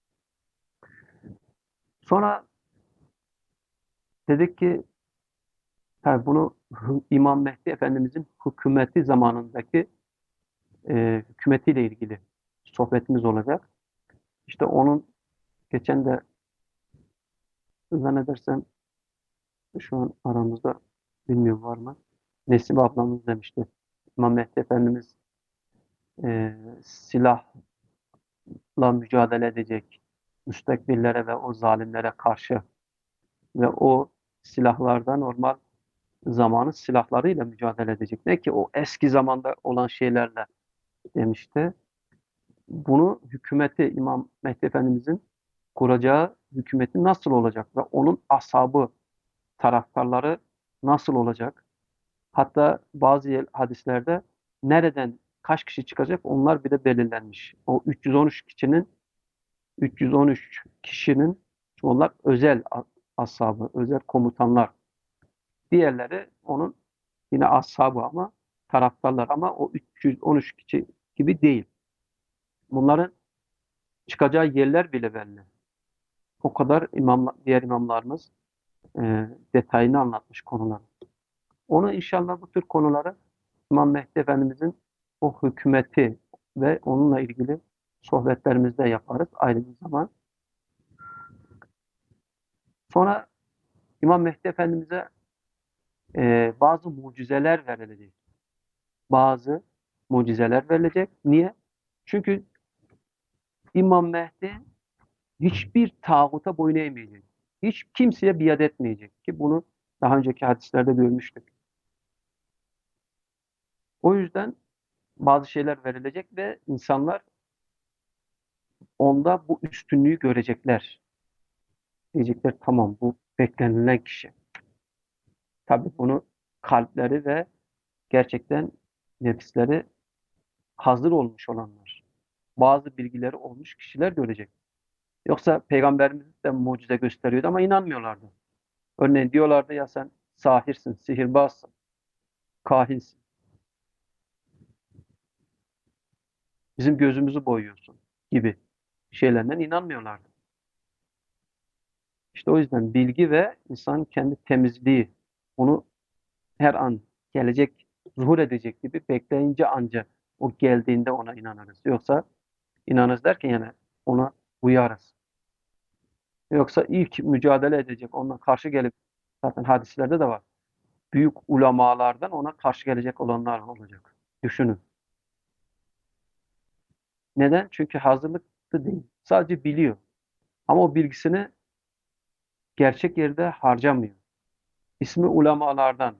Sonra dedik ki ha, bunu İmam Mehdi Efendimizin hükümeti zamanındaki e, hükümetiyle ilgili sohbetimiz olacak. İşte onun geçen de zannedersem şu an aramızda bilmiyorum var mı? Nesibe ablamız demişti. İmam Mehdi Efendimiz e, silahla mücadele edecek müstekbirlere ve o zalimlere karşı ve o silahlardan normal zamanın silahlarıyla mücadele edecek. Ne ki o eski zamanda olan şeylerle demişti. Bunu hükümeti İmam Mehdi Efendimizin kuracağı hükümeti nasıl olacak ve onun ashabı, taraftarları nasıl olacak? Hatta bazı hadislerde nereden kaç kişi çıkacak onlar bile belirlenmiş. O üç yüz on üç kişinin üç yüz on üç kişinin onlar özel ashabı, özel komutanlar. Diğerleri onun yine ashabı ama taraftarlar ama o üç yüz on üç kişi gibi değil. Bunların çıkacağı yerler bile belli. O kadar imam, diğer imamlarımız e, detayını anlatmış konuları. Onu inşallah bu tür konuları İmam Mehdi Efendimizin o hükümeti ve onunla ilgili sohbetlerimizde yaparız ayrı bir zaman. Sonra İmam Mehdi Efendimiz'e e, bazı mucizeler verilecek. Bazı mucizeler verilecek. Niye? Çünkü İmam Mehdi hiçbir tağuta boyun eğmeyecek. Hiç kimseye biat etmeyecek ki bunu daha önceki hadislerde görmüştük. O yüzden bazı şeyler verilecek ve insanlar onda bu üstünlüğü görecekler. Diyecekler tamam bu beklenilen kişi. Tabii bunu kalpleri ve gerçekten nefisleri hazır olmuş olanlar. Bazı bilgileri olmuş kişiler görecek. Yoksa Peygamberimiz de mucize gösteriyordu ama inanmıyorlardı. Örneğin diyorlardı ya sen sahirsin, sihirbazsın, kahinsin. Bizim gözümüzü boyuyorsun gibi şeylerden inanmıyorlardı. İşte o yüzden bilgi ve insanın kendi temizliği onu her an gelecek, zuhur edecek gibi bekleyince anca o geldiğinde ona inanırız. Yoksa inanırız derken yani ona uyarız. Yoksa ilk mücadele edecek, onunla karşı gelip zaten hadislerde de var. Büyük ulemalardan ona karşı gelecek olanlar olacak. Düşünün. Neden? Çünkü hazırlıklı değil. Sadece biliyor. Ama o bilgisini gerçek yerde harcamıyor. İsmi ulemalardan,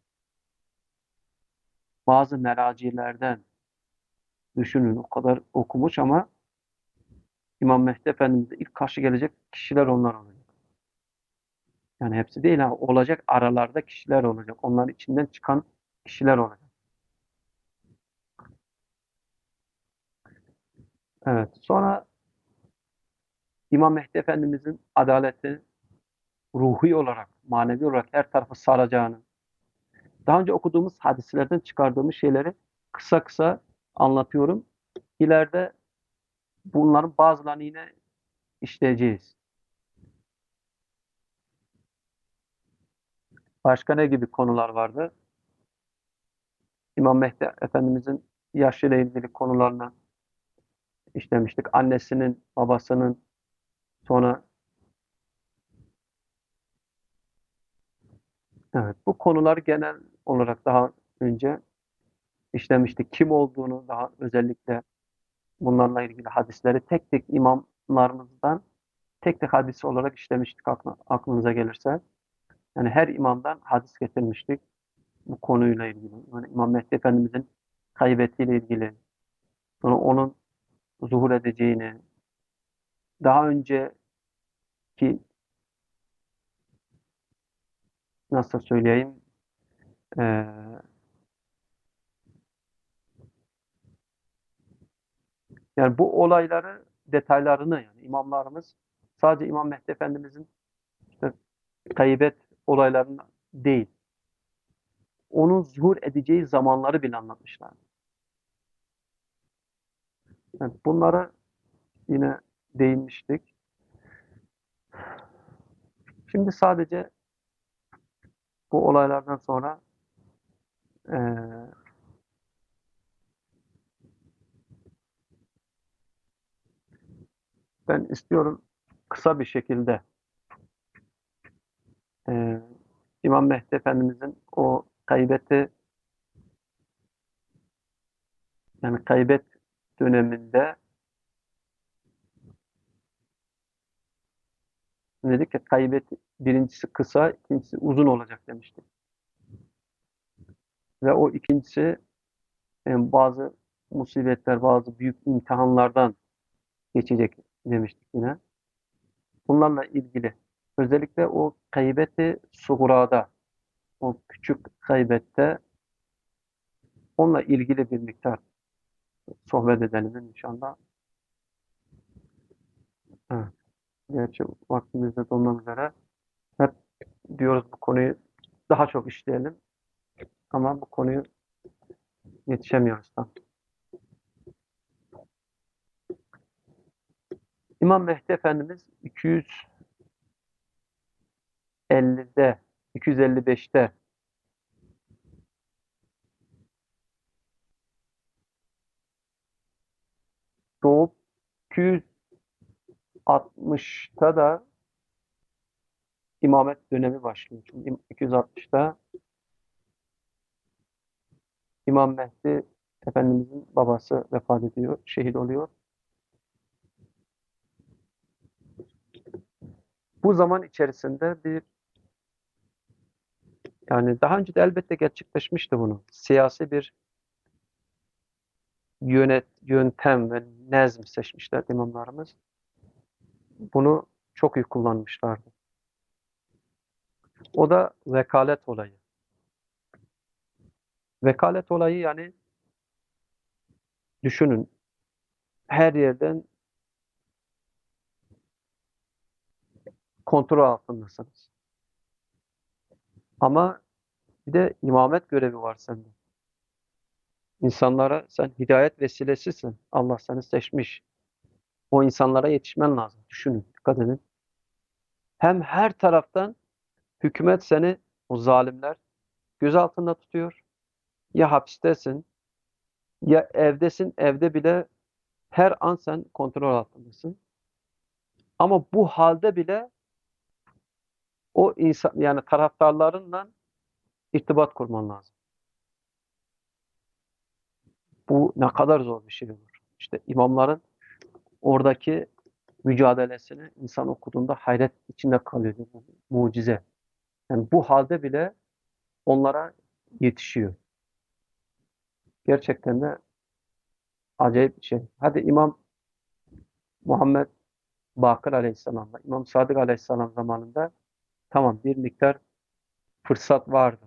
bazı meracilerden düşünün o kadar okumuş ama İmam Mehdi Efendimiz'e ilk karşı gelecek kişiler onlar olacak. Yani hepsi değil ha, olacak aralarda kişiler olacak. Onların içinden çıkan kişiler olacak. Evet. Sonra İmam Mehdi Efendimiz'in adaleti ruhi olarak, manevi olarak her tarafı saracağını, daha önce okuduğumuz hadislerden çıkardığımız şeyleri kısa kısa anlatıyorum. İleride bunların bazılarını yine işleyeceğiz. Başka ne gibi konular vardı? İmam Mehdi Efendimiz'in yaşıyla ilgili konularını işlemiştik. Annesinin, babasının, sonra evet bu konular genel olarak daha önce işlemiştik. Kim olduğunu daha özellikle bunlarla ilgili hadisleri tek tek imamlarımızdan tek tek hadis olarak işlemiştik aklına, aklınıza gelirse. Yani her imamdan hadis getirmiştik bu konuyla ilgili. Yani İmam Mehdi Efendimizin kaybetiyle ilgili, sonra onun zuhur edeceğini, daha önceki nasıl söyleyeyim, eee, yani bu olayları detaylarını yani imamlarımız sadece İmam Mehdi Efendimizin işte gaybet olaylarını değil, onun zuhur edeceği zamanları bile anlatmışlar. Yani bunlara yine değinmiştik. Şimdi sadece bu olaylardan sonra eee, ben istiyorum kısa bir şekilde eee, İmam Mehdi Efendimizin o gaybeti, yani gaybet döneminde dedik ki gaybet birincisi kısa, ikincisi uzun olacak demiştik. Ve o ikincisi e, bazı musibetler, bazı büyük imtihanlardan geçecek demiştik yine. Bunlarla ilgili özellikle o gaybeti sugurada, o küçük gaybette onunla ilgili bir miktar sohbet edelim inşallah. Evet. Gerçi vaktimiz de dolmak üzere. Hep diyoruz bu konuyu daha çok işleyelim ama bu konuyu yetişemiyoruz tam. İmam Mehdi Efendimiz iki yüz ellide, iki yüz elli beşte doğup iki yüz altmışta da imamet dönemi başlıyor. Çünkü iki yüz altmışta İmam Mehdi Efendimizin babası vefat ediyor, şehit oluyor. Bu zaman içerisinde bir, yani daha önce de elbette gerçekleşmişti bunu. Siyasi bir yönet, yöntem ve nezm seçmişler imamlarımız. Bunu çok iyi kullanmışlardı. O da vekalet olayı. Vekalet olayı, yani düşünün, her yerden kontrol altındasınız. Ama bir de imamet görevi var sende. İnsanlara sen hidayet vesilesisin. Allah seni seçmiş. O insanlara yetişmen lazım. Düşünün, dikkat edin. Hem her taraftan hükümet seni, o zalimler göz altında tutuyor. Ya hapistesin, ya evdesin. Evde bile her an sen kontrol altındasın. Ama bu halde bile o insan, yani taraftarlarınla irtibat kurman lazım. Bu ne kadar zor bir şey olur. İşte imamların oradaki mücadelesini insan okuduğunda hayret içinde kalıyor. Bu mucize. Yani bu halde bile onlara yetişiyor. Gerçekten de acayip bir şey. Hadi İmam Muhammed Bakır Aleyhisselam'da, İmam Sadık Aleyhisselam zamanında tamam, bir miktar fırsat vardı.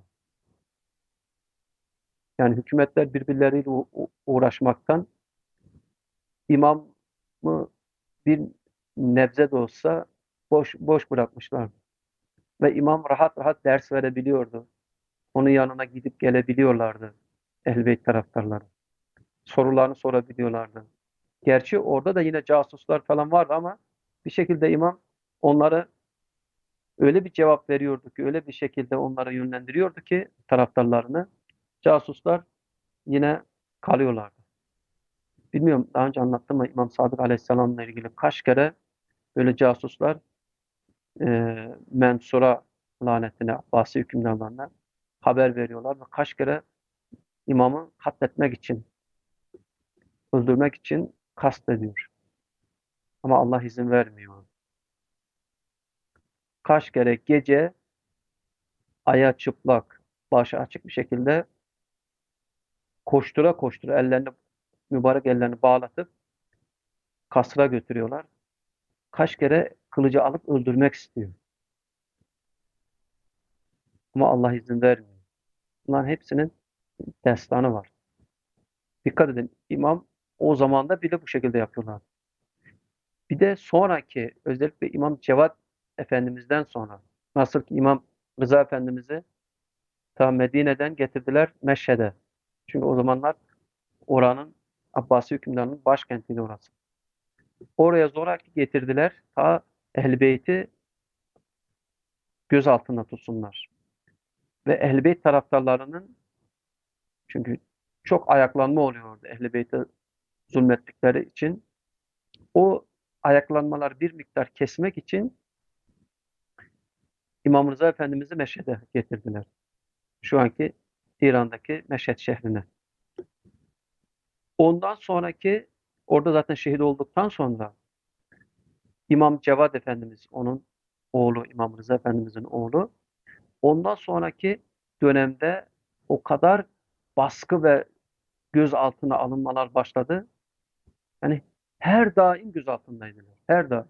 Yani hükümetler birbirleriyle uğraşmaktan imamı bir nebze de olsa boş boş bırakmışlardı. Ve imam rahat rahat ders verebiliyordu. Onun yanına gidip gelebiliyorlardı Ehl-i taraftarları. Sorularını sorabiliyorlardı. Gerçi orada da yine casuslar falan vardı ama bir şekilde imam onları öyle bir cevap veriyordu ki, öyle bir şekilde onlara yönlendiriyordu ki taraftarlarını, casuslar yine kalıyorlardı. Bilmiyorum, daha önce anlattım mı İmam Sadık Aleyhisselam'la ilgili kaç kere böyle casuslar e, Mensur'a, lanetine, Abbasi hükümdarlarına haber veriyorlar ve kaç kere imamı katletmek için, öldürmek için kastediyor. Ama Allah izin vermiyor. Kaç kere gece ayağı çıplak, başı açık bir şekilde koştura koştura ellerini, mübarek ellerini bağlatıp kasra götürüyorlar. Kaç kere kılıcı alıp öldürmek istiyor. Ama Allah izin vermiyor. Bunların hepsinin destanı var. Dikkat edin, imam o zamanda bile bu şekilde yapıyorlar. Bir de sonraki, özellikle İmam Cevat Efendimiz'den sonra, nasıl ki İmam Rıza Efendimiz'i ta Medine'den getirdiler Meşhed'e. Çünkü o zamanlar oranın Abbasi hükümdarının başkentiydi orası. Oraya zoraki getirdiler. Ta Ehl-i Beyt'i göz altında tutsunlar. Ve Ehl-i Beyt taraftarlarının, çünkü çok ayaklanma oluyor orada Ehl-i Beyt'e zulmettikleri için, o ayaklanmaları bir miktar kesmek için İmam Rıza Efendimiz'i Meşhed'e getirdiler. Şu anki İran'daki Meşhed şehrine. Ondan sonraki, orada zaten şehit olduktan sonra İmam Cevad Efendimiz, onun oğlu, İmam Rıza Efendimiz'in oğlu, ondan sonraki dönemde o kadar baskı ve gözaltına alınmalar başladı. Yani her daim gözaltındaydılar. Her daim.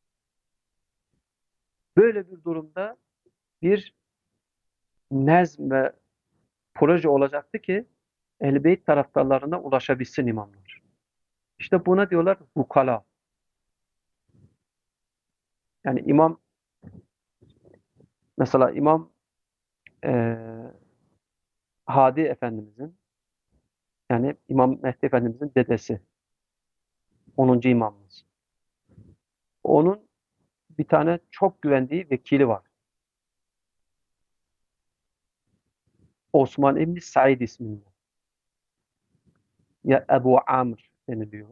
Böyle bir durumda bir nezm ve proje olacaktı ki Ehl-i Beyt taraftarlarına ulaşabilsin imamlar. İşte buna diyorlar vukala. Yani imam, mesela İmam eee Hadi Efendimizin, yani İmam Mehdi Efendimizin dedesi, onuncu imamımız. Onun bir tane çok güvendiği vekili var. Osman İbni Said isminde. Ya Ebu Amr deniliyor.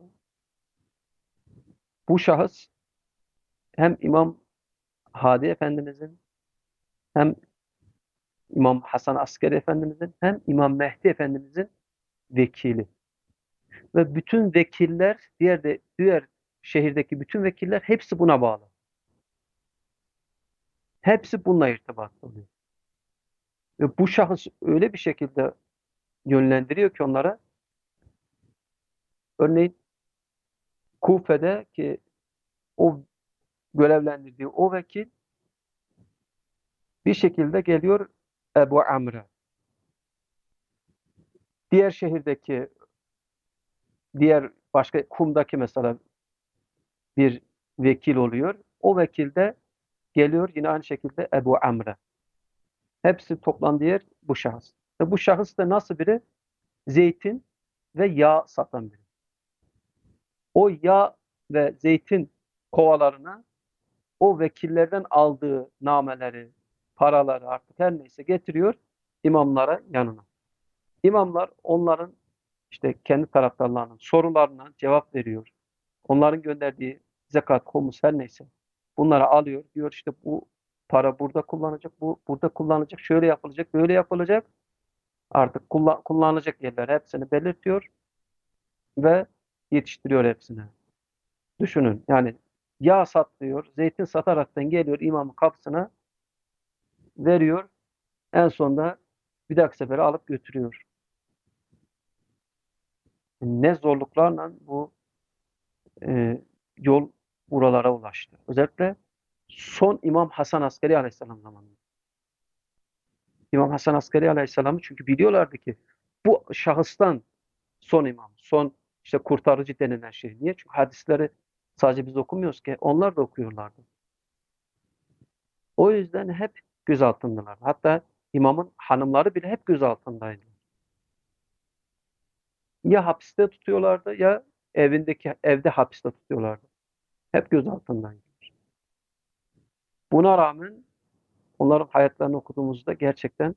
Bu şahıs hem İmam Hadi Efendimizin, hem İmam Hasan Askeri Efendimizin, hem İmam Mehdi Efendimizin vekili. Ve bütün vekiller, diğer de diğer şehirdeki bütün vekiller hepsi buna bağlı. Hepsi bununla irtibatlı oluyor. Ve bu şahıs öyle bir şekilde yönlendiriyor ki onlara, örneğin Kufe'de ki o görevlendirdiği o vekil bir şekilde geliyor Ebu Amr'a. Diğer şehirdeki, diğer başka Kum'daki mesela bir vekil oluyor. O vekil de geliyor yine aynı şekilde Ebu Amr'a. Hepsi toplandığı yer bu şahıs. Ve bu şahıs da nasıl biri? Zeytin ve yağ satan biri. O yağ ve zeytin kovalarına o vekillerden aldığı nameleri, paraları, artık her neyse getiriyor imamlara yanına. İmamlar onların işte kendi taraftarlarının sorularına cevap veriyor. Onların gönderdiği zekat, humus her neyse bunları alıyor. Diyor işte bu para burada kullanacak, bu burada kullanacak, şöyle yapılacak, böyle yapılacak. Artık kullan kullanılacak yerler hepsini belirtiyor ve yetiştiriyor hepsini. Düşünün yani yağ satıyor, zeytin sataraktan geliyor imamın kapısına veriyor. En sonunda bir dahaki sefere alıp götürüyor. Ne zorluklarla bu e, yol buralara ulaştı. Özellikle son İmam Hasan Askeri Aleyhisselam zamanında. İmam Hasan Askeri Aleyhisselam'ı çünkü biliyorlardı ki bu şahıstan son imam, son işte kurtarıcı denilen şey. Niye? Çünkü hadisleri sadece biz okumuyoruz ki onlar da okuyorlardı. O yüzden hep göz altındalar. Hatta imamın hanımları bile hep göz altındaydı. Ya hapiste tutuyorlardı ya evindeki evde hapiste tutuyorlardı. Hep göz altındaydı. Buna rağmen onların hayatlarını okuduğumuzda gerçekten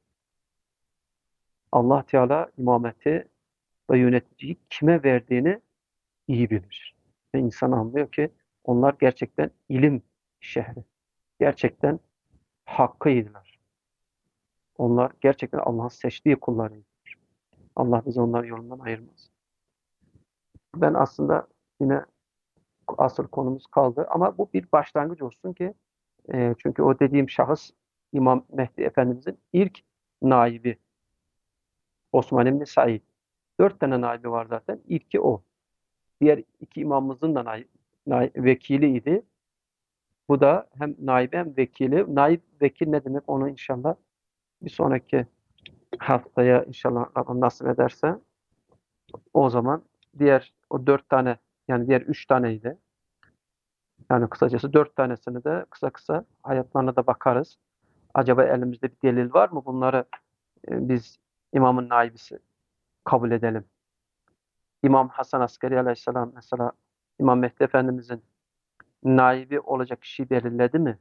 Allah Teala imameti ve yöneticiyi kime verdiğini iyi bilir. Ve insan anlıyor ki onlar gerçekten ilim şehri. Gerçekten hakkıydılar. Onlar gerçekten Allah'ın seçtiği kullarıydı. Allah bizi onların yolundan ayırmaz. Ben aslında yine asıl konumuz kaldı ama bu bir başlangıç olsun ki e, çünkü o dediğim şahıs İmam Mehdi Efendimizin ilk naibi Osman İbni Said. Dört tane naibi var zaten. İlki o. Diğer iki imamımızın da naib, naib, vekiliydi. Bu da hem naibi hem vekili. Naib vekil ne demek onu inşallah bir sonraki haftaya inşallah Allah nasip ederse o zaman diğer o dört tane yani diğer üç taneydi. Yani kısacası dört tanesini de kısa kısa hayatlarına da bakarız. Acaba elimizde bir delil var mı? Bunları e, biz imamın naibisi kabul edelim. İmam Hasan Askeri Aleyhisselam mesela İmam Mehdi Efendimizin naibi olacak kişiyi belirledi mi?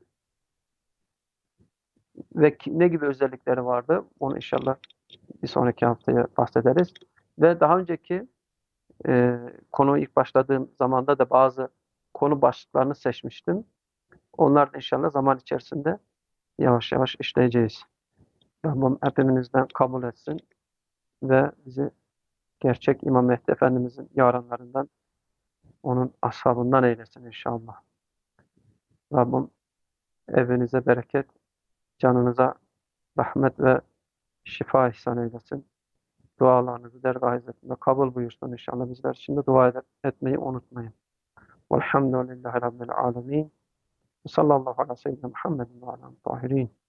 Ve ki- ne gibi özellikleri vardı? Onu inşallah bir sonraki haftaya bahsederiz. Ve daha önceki e, konu ilk başladığım zamanda da bazı konu başlıklarını seçmiştim. Onlar da inşallah zaman içerisinde yavaş yavaş işleyeceğiz. Rabbim hepimizden kabul etsin ve bizi gerçek İmam Mehdi Efendimizin yaranlarından, onun ashabından eylesin inşallah. Rabbim evinize bereket, canınıza rahmet ve şifa ihsan eylesin. Dualarınızı dergâh hizmetinde kabul buyursun inşallah. Bizler şimdi dua ed- etmeyi unutmayın. Velhamdülillahi Rabbil alemin. Sallallahu aleyhi ve sellem Muhammedin ve aleyhi tahirin.